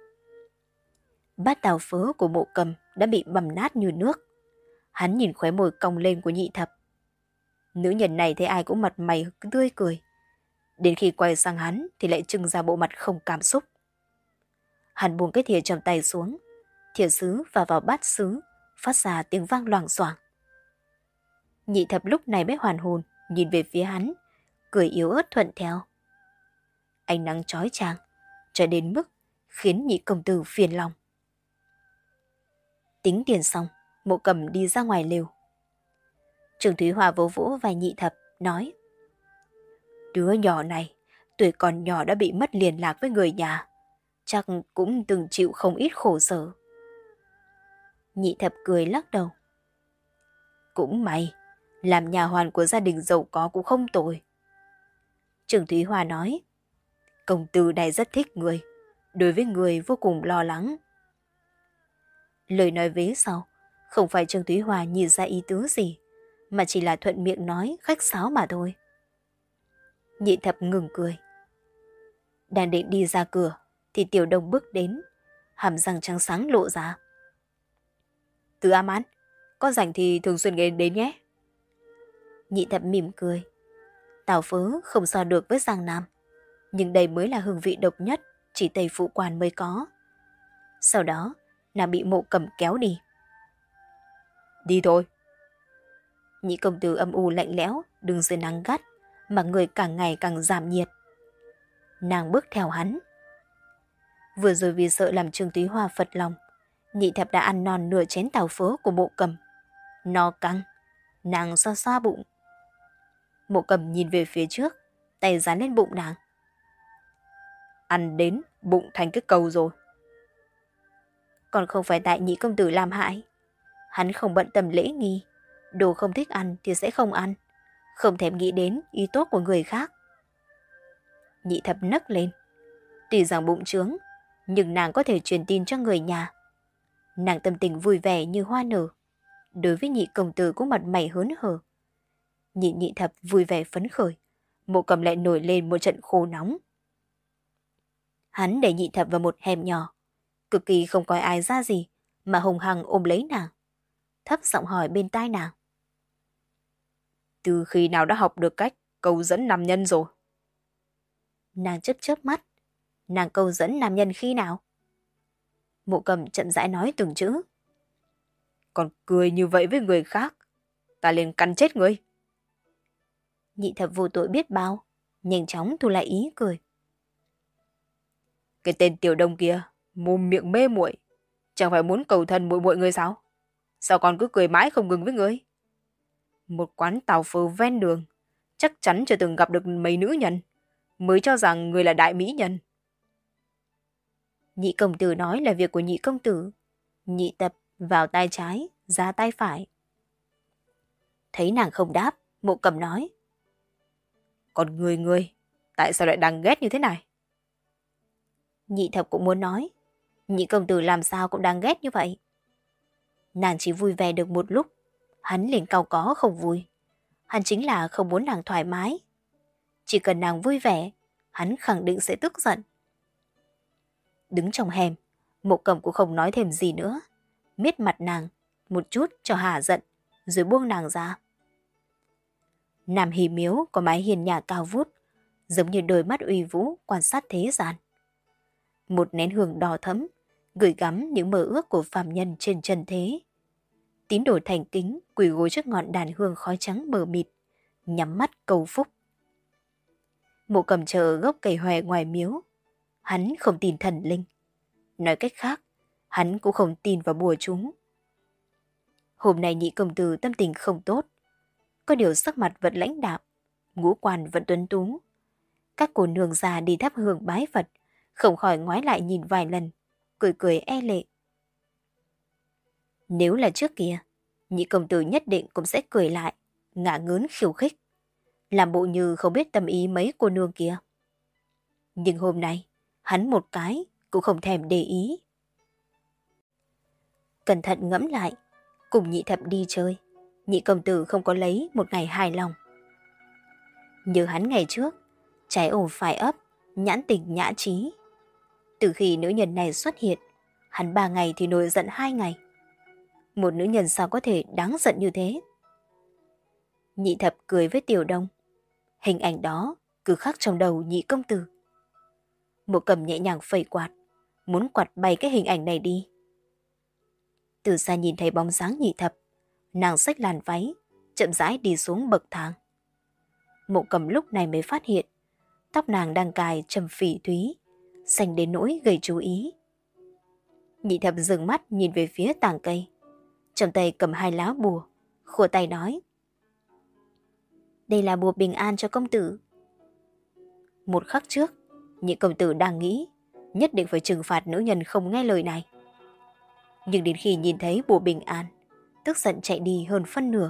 Bát tàu phớ của Mộ Cầm đã bị bầm nát như nước. Hắn nhìn khóe môi cong lên của Nhị Thập. Nữ nhân này thấy ai cũng mặt mày tươi cười. Đến khi quay sang hắn thì lại trưng ra bộ mặt không cảm xúc. Hắn buông cái thìa trong tay xuống, thìa sứ và vào bát sứ, phát ra tiếng vang loảng xoảng. Nhị Thập lúc này mới hoàn hồn, nhìn về phía hắn, cười yếu ớt thuận theo. Ánh nắng chói chang, cho đến mức khiến nhị công tử phiền lòng. Tính tiền xong, Mộ Cầm đi ra ngoài lều. Trường Thúy Hòa vỗ vỗ vai Nhị Thập, nói: Đứa nhỏ này, tuổi còn nhỏ đã bị mất liên lạc với người nhà, chắc cũng từng chịu không ít khổ sở. Nhị Thập cười lắc đầu. Cũng may, làm nhà hoàn của gia đình giàu có cũng không tồi. Trường Thúy Hòa nói: Công tử này rất thích người, đối với người vô cùng lo lắng. Lời nói vế sau, không phải Trương Thúy Hòa nhìn ra ý tứ gì, mà chỉ là thuận miệng nói khách sáo mà thôi. Nhị Thập ngừng cười. Đang định đi ra cửa, thì Tiểu Đông bước đến, hàm răng trắng sáng lộ ra. Từ Am An, có rảnh thì thường xuyên ghé đến nhé. Nhị Thập mỉm cười. Tào phớ không so được với Giang Nam, nhưng đây mới là hương vị độc nhất chỉ Tây Phụ Quan mới có. Sau đó, nàng bị Mộ Cầm kéo đi. Đi thôi. Nhị công tử âm u lạnh lẽo, đứng dưới nắng gắt, mà người càng ngày càng giảm nhiệt. Nàng bước theo hắn. Vừa rồi vì sợ làm Trương Thúy Hoa phật lòng, Nhị Thập đã ăn non nửa chén tàu phớ của Mộ Cầm. No căng, nàng xoa xoa bụng. Mộ Cầm nhìn về phía trước, tay dán lên bụng nàng. ăn đến bụng thành cái cầu rồi. Còn không phải tại nhị công tử làm hại. Hắn không bận tâm lễ nghi, đồ không thích ăn thì sẽ không ăn, không thèm nghĩ đến ý tốt của người khác. Nhị thập nấc lên. Tuy rằng bụng trướng, nhưng nàng có thể truyền tin cho người nhà. Nàng tâm tình vui vẻ như hoa nở. Đối với nhị công tử cũng mặt mày hớn hở. Nhìn nhị thập vui vẻ phấn khởi, Mộ Cầm lại nổi lên một trận khô nóng. Hắn để nhị thập vào một hẻm nhỏ, cực kỳ không coi ai ra gì, mà hùng hăng ôm lấy nàng, thấp giọng hỏi bên tai nàng. Từ khi nào đã học được cách câu dẫn nam nhân rồi? Nàng chớp chớp mắt. Nàng câu dẫn nam nhân khi nào? Mộ Cầm chậm rãi nói từng chữ. Còn cười như vậy với người khác, ta liền cắn chết ngươi. Nhị thập vô tội biết bao, nhanh chóng thu lại ý cười. Cái tên Tiểu Đông kia, mồm miệng mê muội, chẳng phải muốn cầu thân muội muội ngươi sao? Sao còn cứ cười mãi không ngừng với ngươi? Một quán tàu phớ ven đường, chắc chắn chưa từng gặp được mấy nữ nhân, mới cho rằng người là đại mỹ nhân. Nhị công tử nói là việc của nhị công tử. Nhị tập vào tay trái, ra tay phải. Thấy nàng không đáp, Mộ Cầm nói. Còn người ngươi, tại sao lại đang ghét như thế này? Nhị thập cũng muốn nói. Nhị công tử làm sao cũng đang ghét như vậy. Nàng chỉ vui vẻ được một lúc, hắn liền cau có không vui. Hắn chính là không muốn nàng thoải mái. Chỉ cần nàng vui vẻ, hắn khẳng định sẽ tức giận. Đứng trong hẻm, Mộ Cầm cũng không nói thêm gì nữa. Miết mặt nàng, một chút cho hả giận, rồi buông nàng ra. Nam Hỷ Miếu có mái hiên nhà cao vút, giống như đôi mắt uy vũ quan sát thế gian. Một nén hương đỏ thẫm, gửi gắm những mơ ước của phàm nhân trên trần thế. Tín đồ thành kính quỳ gối trước ngọn đàn hương khói trắng mờ mịt, nhắm mắt cầu phúc. Mộ Cầm chờ gốc cây hòe ngoài miếu. Hắn không tin thần linh. Nói cách khác, hắn cũng không tin vào bùa chú. Hôm nay nhị công tử tâm tình không tốt. Có điều sắc mặt vẫn lãnh đạm, ngũ quan vẫn tuấn tú. Các cô nương già đi thắp hương bái Phật, không khỏi ngoái lại nhìn vài lần, cười cười e lệ. Nếu là trước kia, nhị công tử nhất định cũng sẽ cười lại, ngả ngớn khiêu khích, làm bộ như không biết tâm ý mấy cô nương kia. Nhưng hôm nay, hắn một cái cũng không thèm để ý. Cẩn thận ngẫm lại, cùng nhị thập đi chơi, nhị công tử không có lấy một ngày hài lòng. Như hắn ngày trước, trái ổ phải ấp, nhãn tình nhã trí. Từ khi nữ nhân này xuất hiện, hắn ba ngày thì nổi giận hai ngày. Một nữ nhân sao có thể đáng giận như thế? Nhị thập cười với Tiểu Đông. Hình ảnh đó cứ khắc trong đầu nhị công tử. Mộ Cầm nhẹ nhàng phẩy quạt, muốn quạt bay cái hình ảnh này đi. Từ xa nhìn thấy bóng dáng nhị thập, nàng xách làn váy, chậm rãi đi xuống bậc thang. Mộ Cầm lúc này mới phát hiện, tóc nàng đang cài trầm phỉ thúy, xanh đến nỗi gây chú ý. Nhị thập dừng mắt nhìn về phía tàng cây, trong tay cầm hai lá bùa, khua tay nói. Đây là bùa bình an cho công tử. Một khắc trước, nhị công tử đang nghĩ, nhất định phải trừng phạt nữ nhân không nghe lời này. Nhưng đến khi nhìn thấy bùa bình an, tức giận chạy đi hơn phân nửa.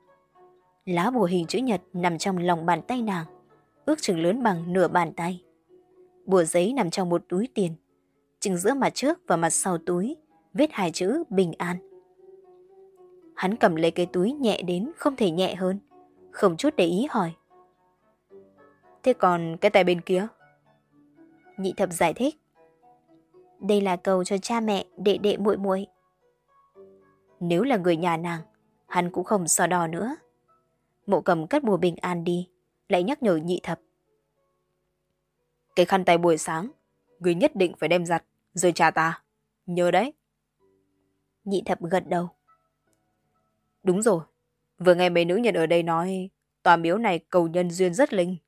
Lá bùa hình chữ nhật nằm trong lòng bàn tay nàng, ước chừng lớn bằng nửa bàn tay. Bùa giấy nằm trong một túi tiền, chừng giữa mặt trước và mặt sau túi, viết hai chữ bình an. Hắn cầm lấy cái túi nhẹ đến không thể nhẹ hơn, không chút để ý hỏi. Thế còn cái tay bên kia? Nhị thập giải thích. Đây là cầu cho cha mẹ, đệ đệ muội muội. Nếu là người nhà nàng, hắn cũng không so đo nữa. Mộ Cầm cất bùa bình an đi, lại nhắc nhở nhị thập. Cái khăn tay buổi sáng, người nhất định phải đem giặt, rồi trả ta. Nhớ đấy. Nhị thập gật đầu. Đúng rồi, vừa nghe mấy nữ nhân ở đây nói, tòa miếu này cầu nhân duyên rất linh.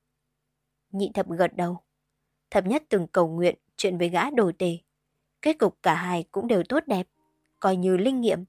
Nhị thập gật đầu. Thập nhất từng cầu nguyện chuyện với gã đồ tể. Kết cục cả hai cũng đều tốt đẹp, coi như linh nghiệm.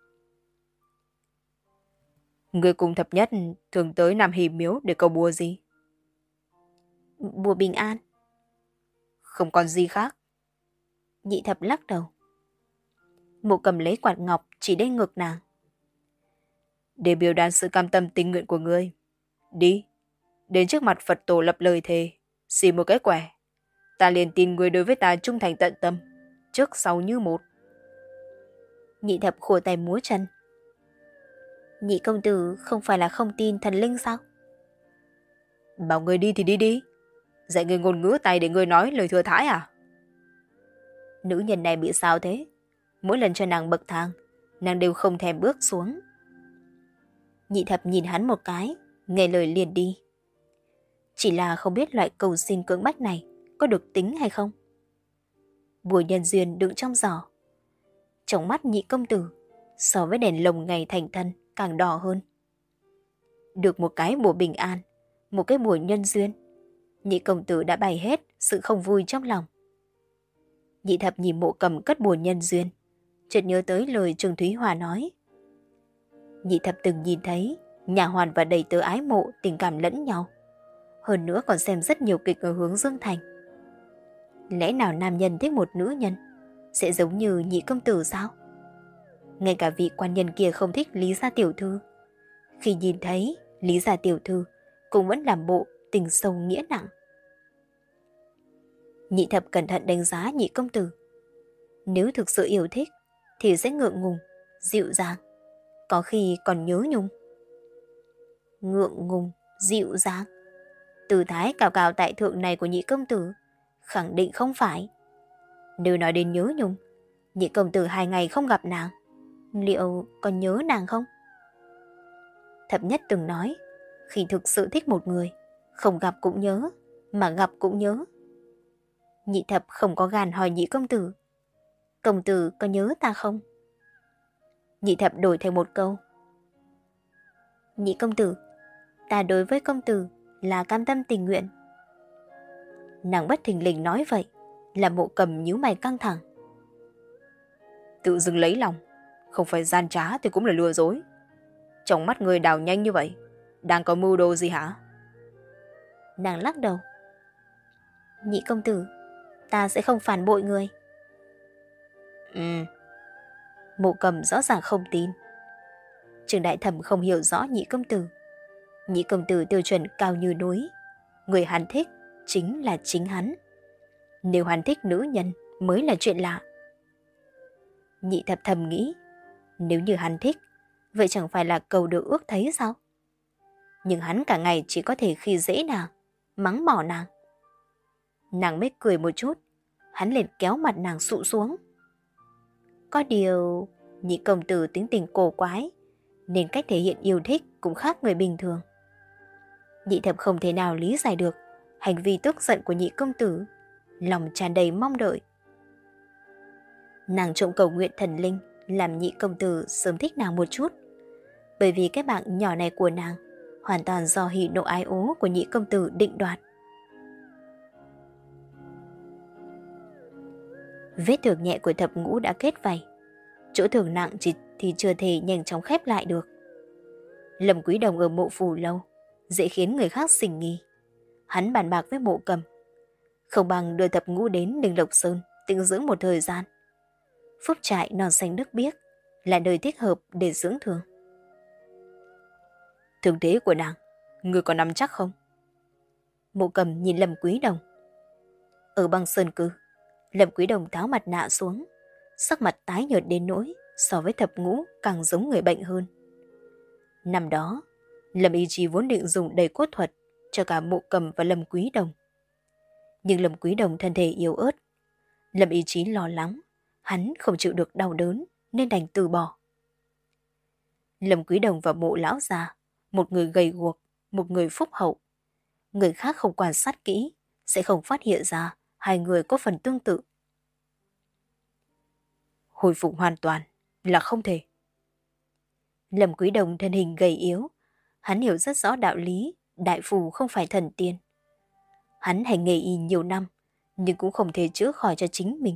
Người cùng thập nhất thường tới Nam Hỷ Miếu để cầu bùa gì? Bùa bình an. không còn gì khác. Nhị thập lắc đầu. Mộ Cầm lấy quạt ngọc chỉ đến ngực nàng. Để biểu đạt sự cam tâm tình nguyện của ngươi. Đi, đến trước mặt Phật tổ lập lời thề, xin một cái quẻ. Ta liền tin ngươi đối với ta trung thành tận tâm, trước sau như một. Nhị thập khua tay múa chân. Nhị công tử không phải là không tin thần linh sao? Bảo ngươi đi thì đi đi. Dạy ngươi ngôn ngữ tay để ngươi nói lời thừa thãi à? Nữ nhân này bị sao thế? Mỗi lần cho nàng bậc thang, nàng đều không thèm bước xuống. Nhị thập nhìn hắn một cái, nghe lời liền đi. Chỉ là không biết loại cầu xin cưỡng bách này có được tính hay không. Bùa nhân duyên đựng trong giỏ. Trong mắt nhị công tử, so với đèn lồng ngày thành thân càng đỏ hơn. Được một cái bùa bình an, một cái bùa nhân duyên, nhị công tử đã bày hết sự không vui trong lòng. Nhị thập nhìn Mộ Cầm cất bùa nhân duyên, chợt nhớ tới lời Trương Thúy Hòa nói. Nhị thập từng nhìn thấy nhà hoàn và đầy tớ ái mộ tình cảm lẫn nhau, hơn nữa còn xem rất nhiều kịch ở hướng Dương Thành. Lẽ nào nam nhân thích một nữ nhân sẽ giống như nhị công tử sao? Ngay cả vị quan nhân kia không thích Lý gia tiểu thư, khi nhìn thấy Lý gia tiểu thư cũng vẫn làm bộ tình sâu nghĩa nặng. Nhị thập cẩn thận đánh giá nhị công tử. Nếu thực sự yêu thích thì sẽ ngượng ngùng, dịu dàng, có khi còn nhớ nhung. Ngượng ngùng, dịu dàng. Tư thái cao cao tại thượng này của nhị công tử khẳng định không phải. Nếu nói đến nhớ nhung, nhị công tử hai ngày không gặp nàng, liệu còn nhớ nàng không? Thập nhất từng nói, khi thực sự thích một người, không gặp cũng nhớ, mà gặp cũng nhớ. Nhị thập không có gan hỏi nhị công tử, công tử có nhớ ta không? Nhị thập đổi thêm một câu. Nhị công tử, ta đối với công tử là cam tâm tình nguyện. Nàng bất thình lình nói vậy, là Mộ Cầm nhíu mày căng thẳng. Tự dưng lấy lòng, không phải gian trá thì cũng là lừa dối. Trong mắt người đào nhanh như vậy, đang có mưu đồ gì hả? Nàng lắc đầu. Nhị công tử, ta sẽ không phản bội người. Ừ. Mộ Cầm rõ ràng không tin. Trường đại thẩm không hiểu rõ nhị công tử. Nhị công tử tiêu chuẩn cao như núi, người hắn thích chính là chính hắn. Nếu hắn thích nữ nhân mới là chuyện lạ. Nhị thập thầm nghĩ, nếu như hắn thích, vậy chẳng phải là cầu được ước thấy sao? Nhưng hắn cả ngày chỉ có thể khi dễ nàng, mắng bỏ nàng. Nàng mới cười một chút, hắn liền kéo mặt nàng sụ xuống. Có điều, nhị công tử tính tình cổ quái, nên cách thể hiện yêu thích cũng khác người bình thường. Nhị thập không thể nào lý giải được hành vi tức giận của nhị công tử, lòng tràn đầy mong đợi. Nàng trộm cầu nguyện thần linh làm nhị công tử sớm thích nàng một chút, bởi vì cái mạng nhỏ này của nàng hoàn toàn do hỉ nộ ái ố của nhị công tử định đoạt. Vết thương nhẹ của thập ngũ đã kết vảy, chỗ thương nặng chỉ thì chưa thể nhanh chóng khép lại được. Lâm Quý Đồng ở Mộ Phủ lâu, dễ khiến người khác sinh nghi. Hắn bàn bạc với Mộ Cầm, không bằng đưa thập ngũ đến Đình Lộc Sơn tĩnh dưỡng một thời gian. Phúc trại non xanh nước biếc là nơi thích hợp để dưỡng thương. Thương thế của nàng, ngươi có nắm chắc không? Mộ Cầm nhìn Lâm Quý Đồng. Ở băng sơn cư, Lâm Quý Đồng tháo mặt nạ xuống, sắc mặt tái nhợt đến nỗi so với thập ngũ càng giống người bệnh hơn. Năm đó, Lâm Ý Chí vốn định dùng đầy cốt thuật cho cả Mộ Cầm và Lâm Quý Đồng. Nhưng Lâm Quý Đồng thân thể yếu ớt, Lâm Ý Chí lo lắng hắn không chịu được đau đớn nên đành từ bỏ. Lâm Quý Đồng và Mộ lão già, một người gầy guộc, một người phúc hậu. Người khác không quan sát kỹ sẽ không phát hiện ra hai người có phần tương tự. Hồi phục hoàn toàn là không thể. Lâm Quý Đồng thân hình gầy yếu, hắn hiểu rất rõ đạo lý đại phù không phải thần tiên. Hắn hành nghề y nhiều năm nhưng cũng không thể chữa khỏi cho chính mình.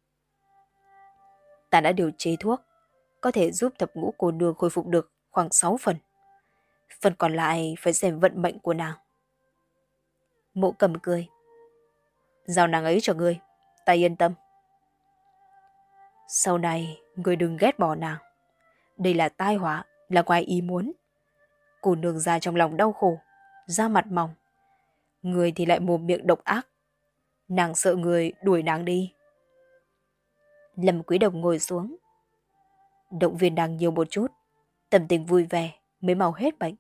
Ta đã điều chế thuốc có thể giúp thập ngũ cô nương khôi phục được khoảng sáu phần. Phần còn lại phải xem vận mệnh của nàng. Mộ Cầm cười. Giao nàng ấy cho ngươi, ta yên tâm. Sau này, ngươi đừng ghét bỏ nàng. Đây là tai họa, là ngoài ý muốn. Cô nương già trong lòng đau khổ, da mặt mỏng. Người thì lại mồm miệng độc ác. Nàng sợ người đuổi nàng đi. Lâm Quý Đồng ngồi xuống. Động viên nàng nhiều một chút, tâm tình vui vẻ mới mau hết bệnh.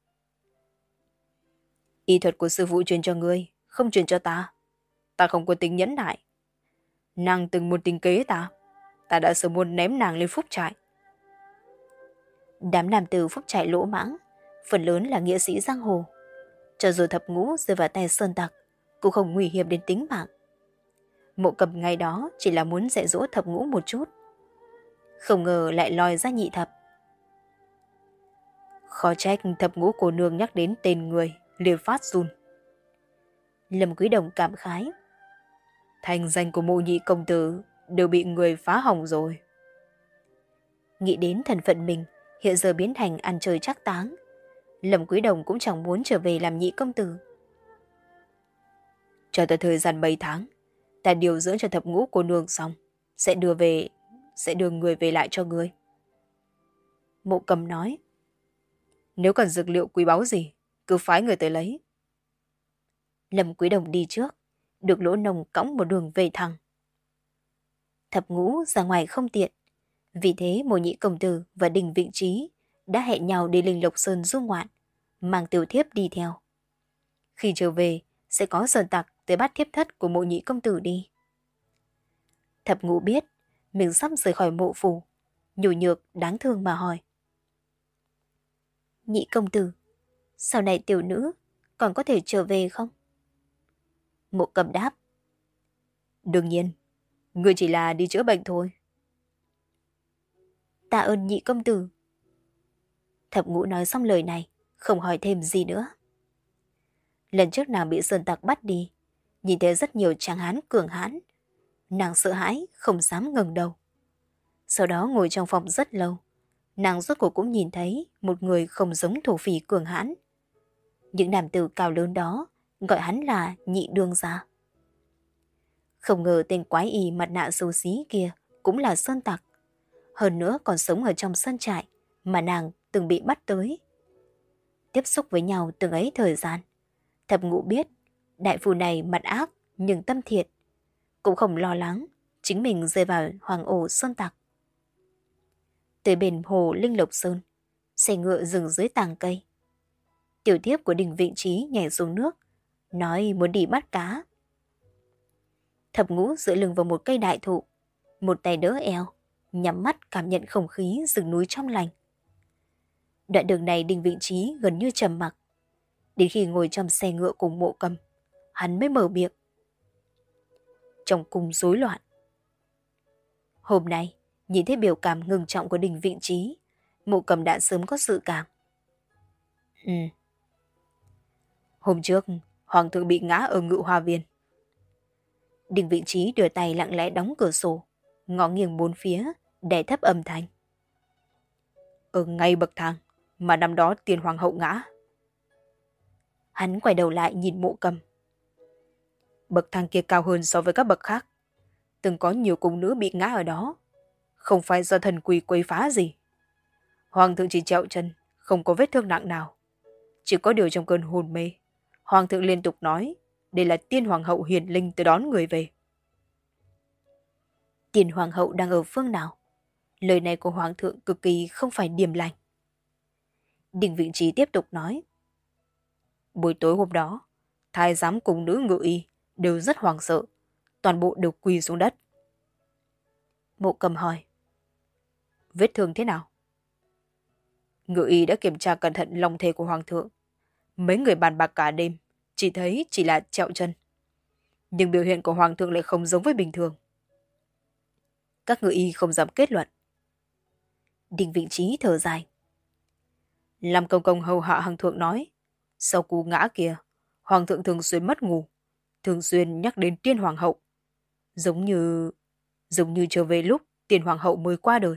Y thuật của sư phụ truyền cho ngươi, không truyền cho ta. Ta không có tính nhẫn nại. Nàng từng một tình kế ta. Ta đã sớm muốn ném nàng lên phúc trại. Đám nam tử phúc trại lỗ mãng, phần lớn là nghĩa sĩ giang hồ. Cho dù thập ngũ rơi vào tay sơn tặc, cũng không nguy hiểm đến tính mạng. Mộ Cầm ngày đó chỉ là muốn dạy dỗ thập ngũ một chút. Không ngờ lại lòi ra nhị thập. Khó trách thập ngũ cô nương nhắc đến tên người, liền phát run. Lâm Quý Đồng cảm khái. Thành danh của mộ nhị công tử đều bị người phá hỏng rồi. Nghĩ đến thân phận mình hiện giờ biến thành ăn chơi trác táng, Lâm Quý Đồng cũng chẳng muốn trở về làm nhị công tử. Cho tới thời gian mấy tháng, ta điều dưỡng cho thập ngũ cô nương xong, sẽ đưa về, sẽ đưa người về lại cho ngươi. Mộ Cầm nói. Nếu cần dược liệu quý báu gì, cứ phái người tới lấy. Lâm Quý Đồng đi trước, được Lỗ Nông cõng một đường về thẳng. Thập ngũ ra ngoài không tiện, vì thế Mộ nhị công tử và Đình Vịnh Trí đã hẹn nhau đi Linh Lộc Sơn du ngoạn, mang tiểu thiếp đi theo. Khi trở về, sẽ có sơn tặc tới bắt thiếp thất của Mộ nhị công tử đi. Thập ngũ biết mình sắp rời khỏi mộ phủ, nhủ nhược đáng thương mà hỏi. Nhị công tử, sau này tiểu nữ còn có thể trở về không? Mộ Cầm đáp. Đương nhiên, ngươi chỉ là đi chữa bệnh thôi. Tạ ơn nhị công tử. Thập ngũ nói xong lời này, không hỏi thêm gì nữa. Lần trước nàng bị sơn tặc bắt đi, nhìn thấy rất nhiều tráng hán cường hãn. Nàng sợ hãi, không dám ngẩng đầu. Sau đó ngồi trong phòng rất lâu, nàng rốt cuộc cũng nhìn thấy một người không giống thổ phỉ cường hãn. Những nam tử cao lớn đó gọi hắn là nhị đương gia. Không ngờ tên quái y mặt nạ xấu xí kia cũng là sơn tặc. Hơn nữa còn sống ở trong sân trại mà nàng từng bị bắt tới. Tiếp xúc với nhau từng ấy thời gian, Thập ngũ biết đại phu này mặt ác nhưng tâm thiện, cũng không lo lắng chính mình rơi vào hoàng ổ sơn tặc. Tới bên hồ Linh Lộc Sơn, xe ngựa dừng dưới tàng cây. Tiểu thiếp của Đình Vịnh Trí nhảy xuống nước, nói muốn đi bắt cá. Thập ngũ dựa lưng vào một cây đại thụ, một tay đỡ eo, nhắm mắt cảm nhận không khí rừng núi trong lành. Đoạn đường này Đình Vịnh Trí gần như trầm mặc. Đến khi ngồi trong xe ngựa cùng Mộ Cầm, hắn mới mở miệng. Trong cung rối loạn. Hôm nay, nhìn thấy biểu cảm ngưng trọng của Đình Vịnh Trí, Mộ Cầm đã sớm có sự cảm. Ừ. Hôm trước, Hoàng thượng bị ngã ở Ngự Hoa Viên. Đình Vịnh Trí đưa tay lặng lẽ đóng cửa sổ, ngó nghiêng bốn phía, đè thấp âm thanh. Ở ngay bậc thang, mà năm đó tiền hoàng hậu ngã. Hắn quay đầu lại nhìn Mộ Cầm. Bậc thang kia cao hơn so với các bậc khác. Từng có nhiều cung nữ bị ngã ở đó. Không phải do thần quỷ quấy phá gì. Hoàng thượng chỉ trẹo chân, không có vết thương nặng nào. Chỉ có điều trong cơn hôn mê, Hoàng thượng liên tục nói đây là tiên hoàng hậu hiền linh tới đón người về. Tiên hoàng hậu đang ở phương nào? Lời này của Hoàng thượng cực kỳ không phải điềm lành. Đình Vịnh Trí tiếp tục nói. Buổi tối hôm đó, thái giám cùng nữ ngự y đều rất hoảng sợ. Toàn bộ đều quỳ xuống đất. Mộ Cầm hỏi. Vết thương thế nào? Ngự y đã kiểm tra cẩn thận long thể của Hoàng thượng. Mấy người bàn bạc cả đêm, chỉ thấy chỉ là trẹo chân. Nhưng biểu hiện của Hoàng thượng lại không giống với bình thường. Các ngự y không dám kết luận. Đình Vịnh Trí thở dài. Làm công công hầu hạ Hoàng thượng nói, sau cú ngã kia, Hoàng thượng thường xuyên mất ngủ, thường xuyên nhắc đến tiên hoàng hậu. Giống như... giống như trở về lúc tiên hoàng hậu mới qua đời.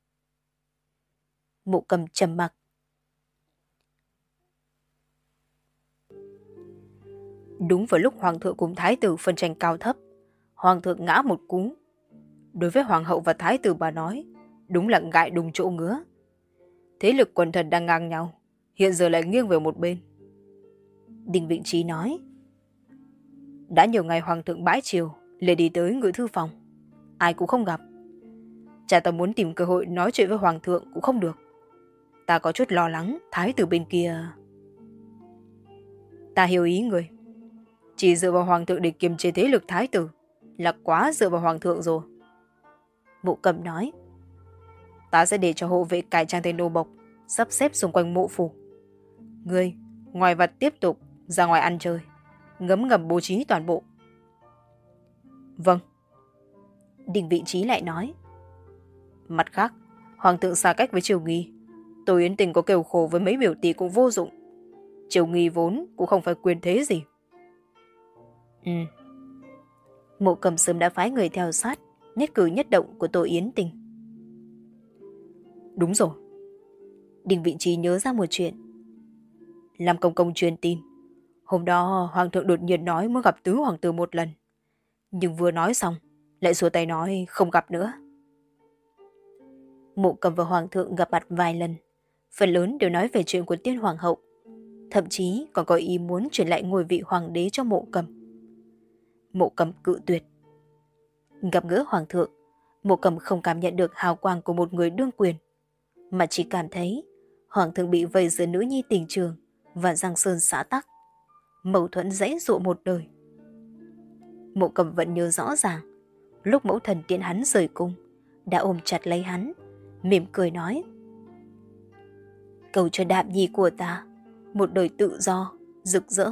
Mộ Cầm trầm mặc. Đúng vào lúc hoàng thượng cùng thái tử phân tranh cao thấp, hoàng thượng ngã một cú. Đối với hoàng hậu và thái tử bà nói, đúng là gại đùng chỗ ngứa. Thế lực quần thần đang ngang nhau, hiện giờ lại nghiêng về một bên. Đinh Vĩnh Trí nói, đã nhiều ngày hoàng thượng bãi triều, lại đi tới ngự thư phòng, ai cũng không gặp. Cha ta muốn tìm cơ hội nói chuyện với hoàng thượng cũng không được. Ta có chút lo lắng thái tử bên kia. Ta hiểu ý người. Chỉ dựa vào hoàng thượng để kiềm chế thế lực thái tử là quá dựa vào hoàng thượng rồi. Mộ Cầm nói, ta sẽ để cho hộ vệ cải trang thành nô bộc, sắp xếp xung quanh mộ phủ. Ngươi, ngoài vật tiếp tục ra ngoài ăn chơi, ngấm ngầm bố trí toàn bộ. Vâng. Đinh Vị Trí lại nói, mặt khác, hoàng thượng xa cách với Triều Nghi, tôi Yến Tình có kêu khổ với mấy biểu tỷ cũng vô dụng. Triều Nghi vốn cũng không phải quyền thế gì. Ừ. Mộ Cầm sớm đã phái người theo sát nhất cử nhất động của Tô Yến Tình. Đúng rồi. Đinh Vị Trí nhớ ra một chuyện. Làm công công truyền tin, hôm đó hoàng thượng đột nhiên nói muốn gặp tứ hoàng tử một lần, nhưng vừa nói xong lại xua tay nói không gặp nữa. Mộ Cầm và hoàng thượng gặp mặt vài lần, phần lớn đều nói về chuyện của tiên hoàng hậu, thậm chí còn có ý muốn chuyển lại ngôi vị hoàng đế cho Mộ Cầm. Mộ Cầm cự tuyệt. Gặp gỡ hoàng thượng, Mộ Cầm không cảm nhận được hào quang của một người đương quyền, mà chỉ cảm thấy hoàng thượng bị vây giữa nữ nhi tình trường và Giang Sơn xã tắc, mâu thuẫn dãy dụa một đời. Mộ Cầm vẫn nhớ rõ ràng, lúc mẫu thần tiễn hắn rời cung, đã ôm chặt lấy hắn, mỉm cười nói, cầu cho Đạm Nhi của ta một đời tự do, rực rỡ.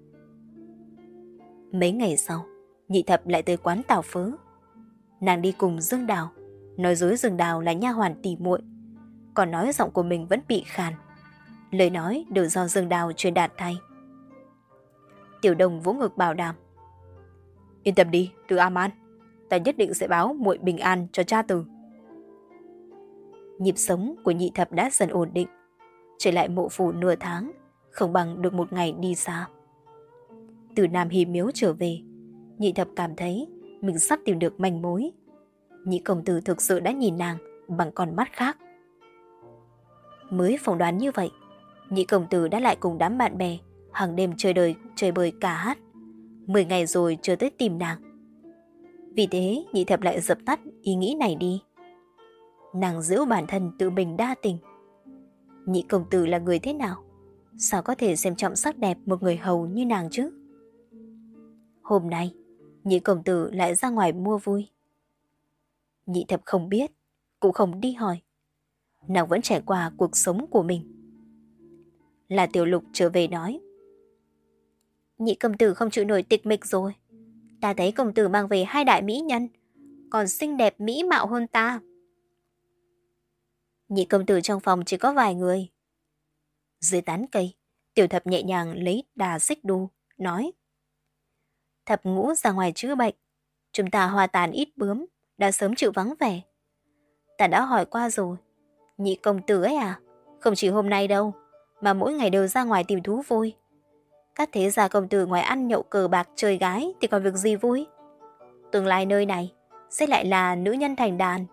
Mấy ngày sau, Nhị Thập lại tới quán Tào Phớ. Nàng đi cùng Dương Đào, nói dối Dương Đào là nha hoàn tỉ muội, còn nói giọng của mình vẫn bị khàn. Lời nói đều do Dương Đào truyền đạt thay. Tiểu Đồng vỗ ngực bảo đảm, yên tâm đi, Từ A Man, ta nhất định sẽ báo muội bình an cho cha Từ. Nhịp sống của Nhị Thập đã dần ổn định. Trở lại mộ phủ nửa tháng, không bằng được một ngày đi xa. Từ Nam Hy Miếu trở về, Nhị Thập cảm thấy mình sắp tìm được manh mối. Nhị công tử thực sự đã nhìn nàng bằng con mắt khác. Mới phỏng đoán như vậy, Nhị công tử đã lại cùng đám bạn bè hàng đêm chơi đời chơi bời cả hát. Mười ngày rồi chưa tới tìm nàng. Vì thế Nhị Thập lại dập tắt ý nghĩ này đi. Nàng giễu bản thân tự mình đa tình. Nhị công tử là người thế nào? Sao có thể xem trọng sắc đẹp một người hầu như nàng chứ? Hôm nay, Nhị công tử lại ra ngoài mua vui. Nhị Thập không biết, cũng không đi hỏi. Nàng vẫn trải qua cuộc sống của mình. Là Tiểu Lục trở về nói, Nhị công tử không chịu nổi tịch mịch rồi. Ta thấy công tử mang về hai đại mỹ nhân, còn xinh đẹp mỹ mạo hơn ta. Nhị công tử trong phòng chỉ có vài người. Dưới tán cây, Tiểu Thập nhẹ nhàng lấy đà xích đu, nói, Thập Ngũ ra ngoài chữa bệnh, chúng ta hoa tàn ít bướm, đã sớm chịu vắng vẻ. Ta đã hỏi qua rồi, Nhị công tử ấy à, không chỉ hôm nay đâu, mà mỗi ngày đều ra ngoài tìm thú vui. Các thế gia công tử ngoài ăn nhậu cờ bạc chơi gái thì còn việc gì vui? Tương lai nơi này sẽ lại là nữ nhân thành đàn.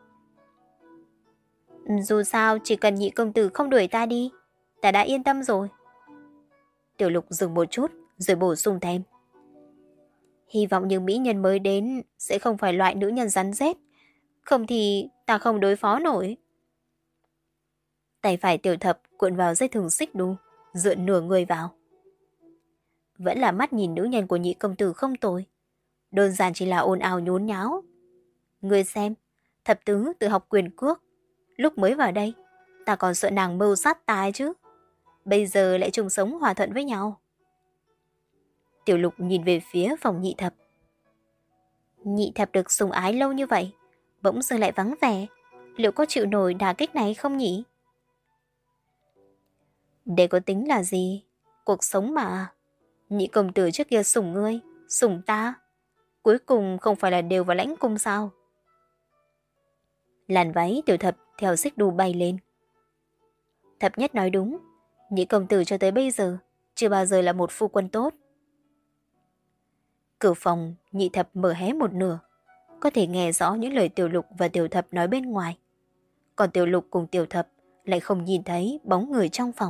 Dù sao chỉ cần Nhị công tử không đuổi ta đi, ta đã yên tâm rồi. Tiểu Lục dừng một chút rồi bổ sung thêm, hy vọng những mỹ nhân mới đến sẽ không phải loại nữ nhân rắn rết, không thì ta không đối phó nổi. Tay phải Tiểu Thập cuộn vào dây thừng xích đu, dựa nửa người vào. Vẫn là mắt nhìn nữ nhân của Nhị công tử không tồi, đơn giản chỉ là ồn ào nhốn nháo. Ngươi xem, Thập tứ tự học quyền cước, lúc mới vào đây ta còn sợ nàng mưu sát ta chứ, bây giờ lại chung sống hòa thuận với nhau. Tiểu Lục nhìn về phía phòng Nhị Thập. Nhị Thập được sủng ái lâu như vậy, bỗng dưng lại vắng vẻ, liệu có chịu nổi đả kích này không nhỉ? Để có tính là gì? Cuộc sống mà. Nhị công tử trước kia sủng ngươi, sủng ta, cuối cùng không phải là đều vào lãnh cung sao? Làn váy Tiểu Thập theo xích đu bay lên. Thập nhất nói đúng, Nhị công tử cho tới bây giờ chưa bao giờ là một phu quân tốt. Cửa phòng Nhị Thập mở hé một nửa, có thể nghe rõ những lời Tiểu Lục và Tiểu Thập nói bên ngoài. Còn Tiểu Lục cùng Tiểu Thập lại không nhìn thấy bóng người trong phòng.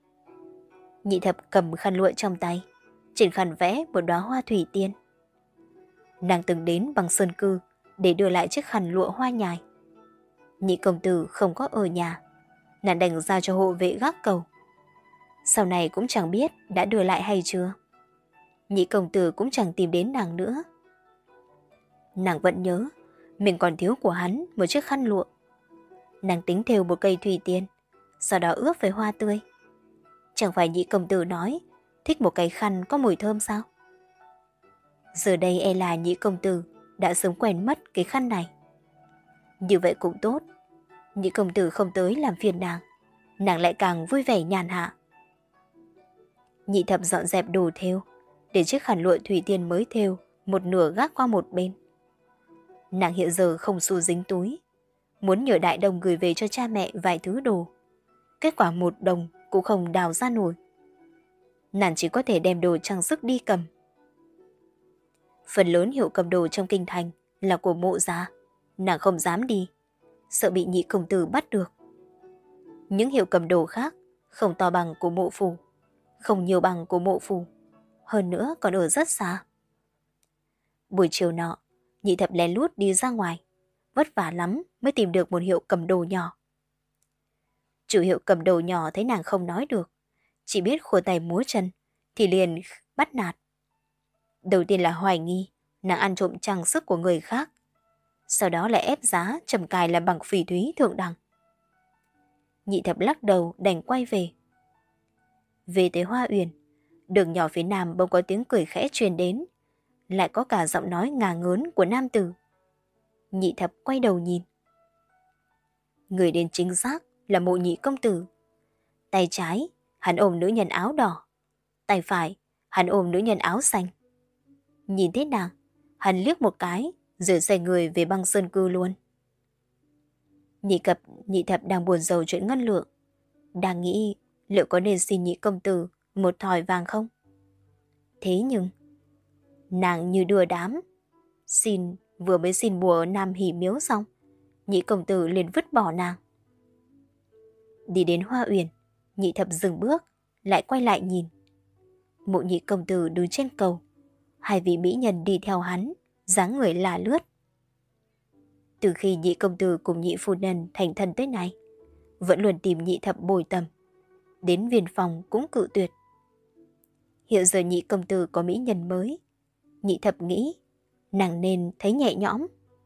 Nhị Thập cầm khăn lụa trong tay, trên khăn vẽ một đóa hoa thủy tiên. Nàng từng đến bằng sơn cư để đưa lại chiếc khăn lụa hoa nhài. Nhị công tử không có ở nhà, nàng đành ra cho hộ vệ gác cầu. Sau này cũng chẳng biết đã đưa lại hay chưa. Nhị công tử cũng chẳng tìm đến nàng nữa. Nàng vẫn nhớ mình còn thiếu của hắn một chiếc khăn lụa. Nàng tính thêu một cây thủy tiên, sau đó ướp với hoa tươi. Chẳng phải nhị công tử nói thích một cái khăn có mùi thơm sao? Giờ đây e là nhị công tử đã sớm quen mất cái khăn này. Như vậy cũng tốt, nhị công tử không tới làm phiền nàng, nàng lại càng vui vẻ nhàn hạ. Nhị Thập dọn dẹp đồ thêu, để chiếc khăn lụa thủy tiên mới thêu một nửa gác qua một bên. Nàng hiện giờ không xu dính túi, muốn nhờ đại đồng gửi về cho cha mẹ vài thứ đồ. Kết quả một đồng cũng không đào ra nổi. Nàng chỉ có thể đem đồ trang sức đi cầm. Phần lớn hiệu cầm đồ trong kinh thành là của Mộ gia, nàng không dám đi, sợ bị nhị công tử bắt được. Những hiệu cầm đồ khác không to bằng của Mộ phủ, không nhiều bằng của Mộ phủ, hơn nữa còn ở rất xa. Buổi chiều nọ, Nhị Thập lén lút đi ra ngoài, vất vả lắm mới tìm được một hiệu cầm đồ nhỏ. Chủ hiệu cầm đồ nhỏ thấy nàng không nói được, chỉ biết khua tay múa chân, thì liền bắt nạt. Đầu tiên là hoài nghi nàng ăn trộm trang sức của người khác, sau đó lại ép giá trầm cài là bằng phỉ thúy thượng đẳng. Nhị Thập lắc đầu đành quay về. Về tới Hoa Uyển, đường nhỏ phía nam bỗng có tiếng cười khẽ truyền đến, lại có cả giọng nói ngà ngớn của nam tử. Nhị Thập quay đầu nhìn. Người đến chính xác là Mộ nhị công tử. Tay trái hắn ôm nữ nhân áo đỏ, tay phải hắn ôm nữ nhân áo xanh. Nhìn thấy nàng, hắn liếc một cái rồi xoay người về băng sơn cư luôn. Nhị cập Nhị Thập đang buồn rầu chuyện ngân lượng, đang nghĩ liệu có nên xin nhị công tử một thỏi vàng không. Thế nhưng nàng như đưa đám, xin vừa mới xin bùa Nam Hỷ miếu xong, nhị công tử liền vứt bỏ nàng. Đi đến Hoa Uyển, Nhị Thập dừng bước, lại quay lại nhìn. Mộ nhị công tử đứng trên cầu, hai vị mỹ nhân đi theo hắn, dáng người là lướt. Từ khi nhị công tử cùng nhị phu nhân thành thân tới nay, vẫn luôn tìm Nhị Thập bồi tầm, đến viên phòng cũng cự tuyệt. Hiện giờ nhị công tử có mỹ nhân mới, Nhị Thập nghĩ nàng nên thấy nhẹ nhõm.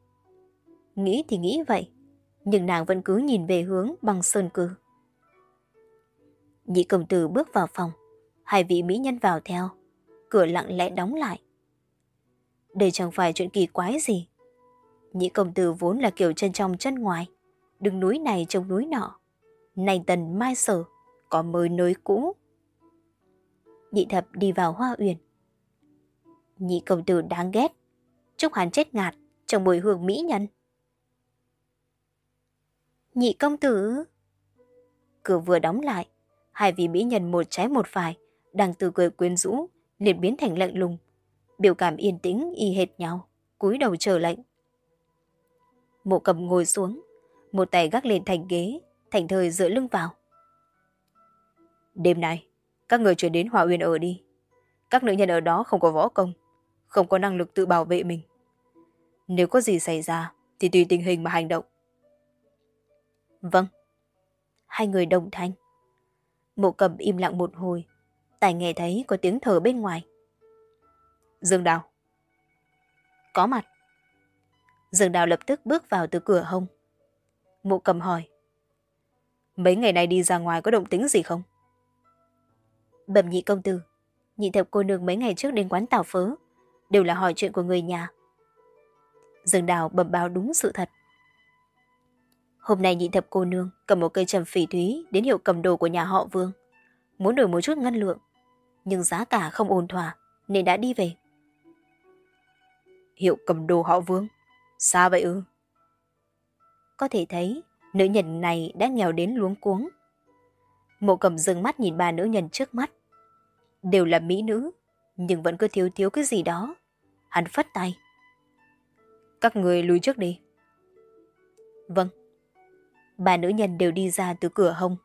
Nghĩ thì nghĩ vậy, nhưng nàng vẫn cứ nhìn về hướng băng sơn cư. Nhị công tử bước vào phòng, hai vị mỹ nhân vào theo, cửa lặng lẽ đóng lại. Đây chẳng phải chuyện kỳ quái gì. Nhị công tử vốn là kiểu chân trong chân ngoài, đứng núi này trông núi nọ, nay tần mai sở, có mới nới cũ. Nhị Thập đi vào Hoa Uyển. Nhị công tử đáng ghét, chúc hắn chết ngạt trong mùi hương mỹ nhân. Nhị công tử. Cửa vừa đóng lại, hai vị mỹ nhân một trái một phải đang từ cười quyến rũ liền biến thành lạnh lùng, biểu cảm yên tĩnh y hệt nhau, cúi đầu chờ lệnh. Mộ Cầm ngồi xuống, một tay gác lên thành ghế, thành thơi dựa lưng vào. Đêm nay các người chuyển đến Hoa Uyển ở đi. Các nữ nhân ở đó không có võ công, không có năng lực tự bảo vệ mình. Nếu có gì xảy ra thì tùy tình hình mà hành động. Vâng. Hai người đồng thanh. Mộ Cầm im lặng một hồi, tài nghe thấy có tiếng thở bên ngoài. Dương Đào. Có mặt. Dương Đào lập tức bước vào từ cửa hông. Mộ Cầm hỏi. Mấy ngày nay đi ra ngoài có động tĩnh gì không? Bẩm nhị công tử, Nhị Thập cô nương mấy ngày trước đến quán tảo phớ, đều là hỏi chuyện của người nhà. Dương Đào bẩm báo đúng sự thật. Hôm nay Nhị Thập cô nương cầm một cây trầm phỉ thúy đến hiệu cầm đồ của nhà họ Vương, muốn đổi một chút ngân lượng, nhưng giá cả không ổn thỏa nên đã đi về. Hiệu cầm đồ họ Vương? Sao vậy ư? Có thể thấy nữ nhân này đã nghèo đến luống cuống. Mộ Cầm dừng mắt nhìn ba nữ nhân trước mắt, đều là mỹ nữ, nhưng vẫn cứ thiếu thiếu cái gì đó, Hắn phất tay. Các người lùi trước đi. Vâng. Ba nữ nhân đều đi ra từ cửa hông.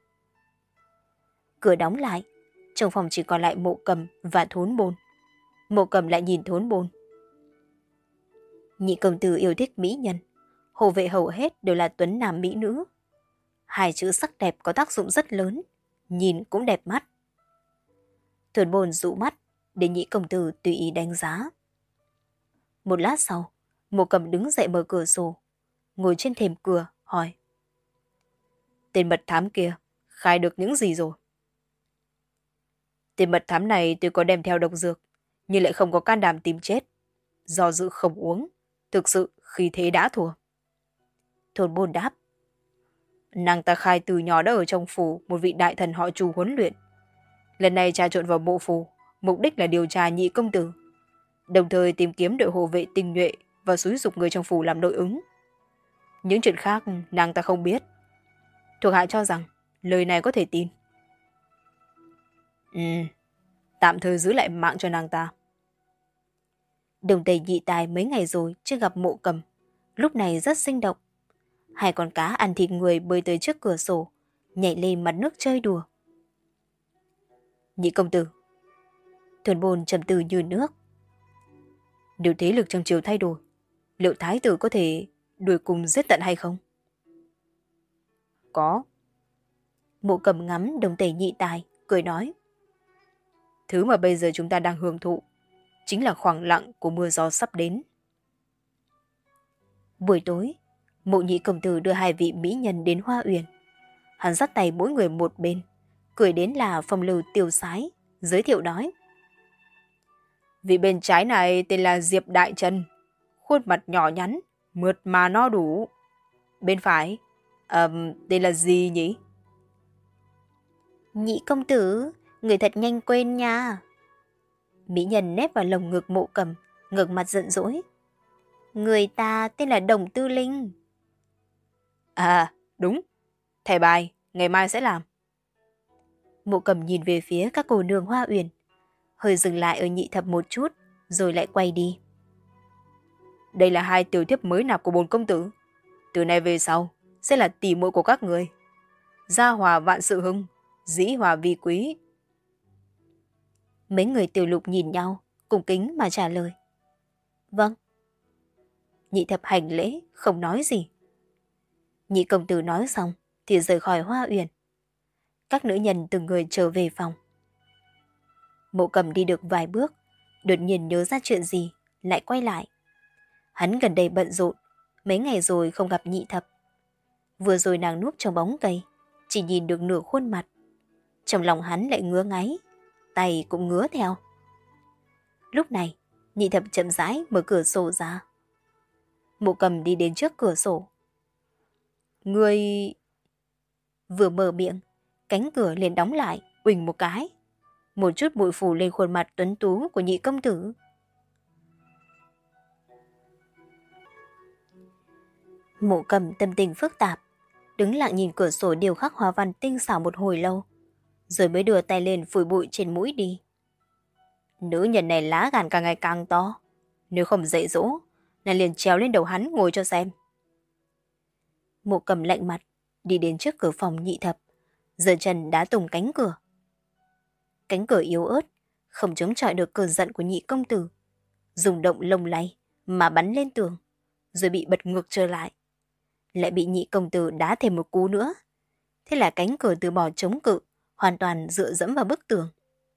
Cửa đóng lại, trong phòng chỉ còn lại Mộ Cầm và Thốn Bôn. Mộ Cầm lại nhìn Thốn Bôn. Nhị công tử yêu thích mỹ nhân, hộ vệ hầu hết đều là tuấn nam mỹ nữ. Hai chữ sắc đẹp có tác dụng rất lớn, nhìn cũng đẹp mắt. Thốn Bôn dụ mắt để nhị công tử tùy ý đánh giá. Một lát sau, Mộ Cầm đứng dậy mở cửa sổ, ngồi trên thềm cửa hỏi: Tên mật thám kia khai được những gì rồi? Tên mật thám này tuy có đem theo độc dược, nhưng lại không có can đảm tìm chết. Do dự không uống, thực sự khi thế đã thua. Thốn Bôn đáp: Nàng ta khai từ nhỏ đã ở trong phủ một vị đại thần họ Chu huấn luyện. Lần này trà trộn vào bộ phủ, mục đích là điều tra nhị công tử, đồng thời tìm kiếm đội hộ vệ tinh nhuệ và xúi dục người trong phủ làm nội ứng. Những chuyện khác nàng ta không biết. Thuộc hạ cho rằng lời này có thể tin. Ừ, tạm thời giữ lại mạng cho nàng ta. Đồng Tây Nhị Tài mấy ngày rồi chưa gặp Mộ Cầm, lúc này rất sinh động. Hai con cá ăn thịt người bơi tới trước cửa sổ, nhảy lên mặt nước chơi đùa. Nhị công tử. Thốn Bôn trầm tư như nước. Nếu thế lực trong triều thay đổi, liệu thái tử có thể đuổi cùng giết tận hay không? Có. Mộ Cầm ngắm Đồng Tây Nhị Tài, cười nói: Thứ mà bây giờ chúng ta đang hưởng thụ chính là khoảng lặng của mưa gió sắp đến. Buổi tối, Mộ nhị công tử đưa hai vị mỹ nhân đến Hoa Uyển. Hắn dắt tay mỗi người một bên, cười đến là phong lưu tiêu sái, giới thiệu nói: Vị bên trái này tên là Diệp Đại Trần, khuôn mặt nhỏ nhắn, mượt mà no đủ. Bên phải, um, tên là gì nhỉ? Nhị công tử, người thật nhanh quên nha. Mỹ nhân nép vào lồng ngực Mộ Cầm, ngẩng mặt giận dỗi. Người ta tên là Đồng Tư Linh. À, đúng. Thẻ bài, ngày mai sẽ làm. Mộ Cầm nhìn về phía các cô nương Hoa Uyển, hơi dừng lại ở Nhị Thập một chút, rồi lại quay đi. Đây là hai tiểu thiếp mới nạp của bổn công tử. Từ nay về sau, sẽ là tỷ muội của các người. Gia hòa vạn sự hưng, dĩ hòa vi quý. Mấy người Tiểu Lục nhìn nhau, cung kính mà trả lời: Vâng. Nhị Thập hành lễ, không nói gì. Nhị công tử nói xong thì rời khỏi Hoa Uyển. Các nữ nhân từng người trở về phòng. Mộ Cầm đi được vài bước, đột nhiên nhớ ra chuyện gì, lại quay lại. Hắn gần đây bận rộn, mấy ngày rồi không gặp Nhị Thập. Vừa rồi nàng núp trong bóng cây, chỉ nhìn được nửa khuôn mặt. Trong lòng hắn lại ngứa ngáy, tay cũng ngứa theo. Lúc này, Nhị Thập chậm rãi mở cửa sổ ra. Mộ Cầm đi đến trước cửa sổ. Người... Vừa mở miệng, cánh cửa liền đóng lại, uỳnh một cái. Một chút bụi phủ lên khuôn mặt tuấn tú của Nhị công tử. Mộ Cầm tâm tình phức tạp, đứng lặng nhìn cửa sổ điêu khắc hoa văn tinh xảo một hồi lâu, rồi mới đưa tay lên phủi bụi trên mũi đi. Nữ nhân này lá gan càng ngày càng to, nếu không dạy dỗ, nàng liền trèo lên đầu hắn ngồi cho xem. Mộ Cầm lạnh mặt, đi đến trước cửa phòng Nhị Thập, giơ chân đá tung cánh cửa. Cánh cửa yếu ớt, không chống chọi được cơn giận của Nhị công tử, rung động lông lay mà bắn lên tường, rồi bị bật ngược trở lại. Lại bị Nhị công tử đá thêm một cú nữa. Thế là cánh cửa từ bỏ chống cự, hoàn toàn dựa dẫm vào bức tường.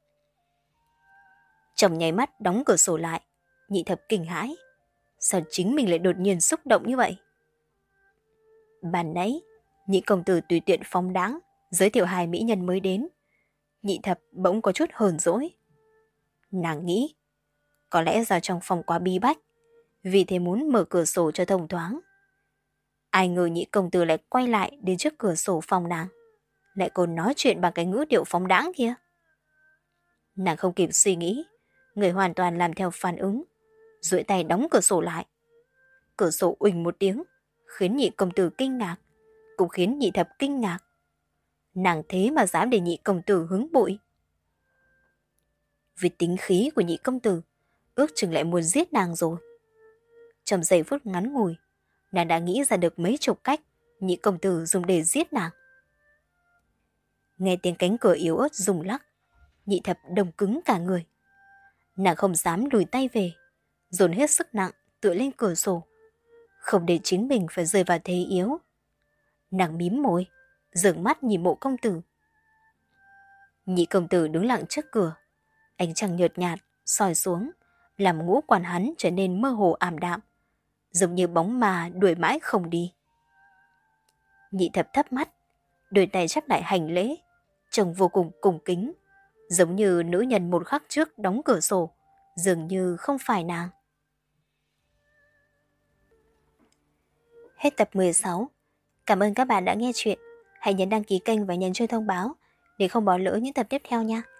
Trong nháy mắt đóng cửa sổ lại, Nhị Thập kinh hãi. Sao chính mình lại đột nhiên xúc động như vậy? Ban nãy, Nhị công tử tùy tiện phóng đáng, giới thiệu hai mỹ nhân mới đến. Nhị Thập bỗng có chút hờn dỗi. Nàng nghĩ, có lẽ do trong phòng quá bí bách, vì thế muốn mở cửa sổ cho thông thoáng. Ai ngờ Nhị công tử lại quay lại đến trước cửa sổ phòng nàng, lại còn nói chuyện bằng cái ngữ điệu phóng đãng kia. Nàng không kịp suy nghĩ, người hoàn toàn làm theo phản ứng, duỗi tay đóng cửa sổ lại. Cửa sổ uỳnh một tiếng, khiến Nhị công tử kinh ngạc, cũng khiến Nhị Thập kinh ngạc. Nàng thế mà dám để Nhị công tử hứng bụi. Vì tính khí của Nhị công tử, ước chừng lại muốn giết nàng rồi. Trong giây phút ngắn ngủi, nàng đã nghĩ ra được mấy chục cách Nhị công tử dùng để giết nàng. Nghe tiếng cánh cửa yếu ớt rung lắc, Nhị thập đông cứng cả người. Nàng không dám lùi tay về, dồn hết sức nặng tựa lên cửa sổ, không để chính mình phải rơi vào thế yếu. Nàng mím môi, dường mắt nhìn Mộ công tử. Nhị công tử đứng lặng trước cửa, ánh trăng nhợt nhạt soi xuống, làm ngũ quan hắn trở nên mơ hồ ảm đạm, giống như bóng ma đuổi mãi không đi. Nhị thập thấp mắt, đôi tay chắp lại hành lễ, trông vô cùng cung kính, giống như nữ nhân một khắc trước đóng cửa sổ, dường như không phải nàng. Hết tập mười sáu. Cảm ơn các bạn đã nghe chuyện. Hãy nhấn đăng ký kênh và nhấn chuông thông báo để không bỏ lỡ những tập tiếp theo nha.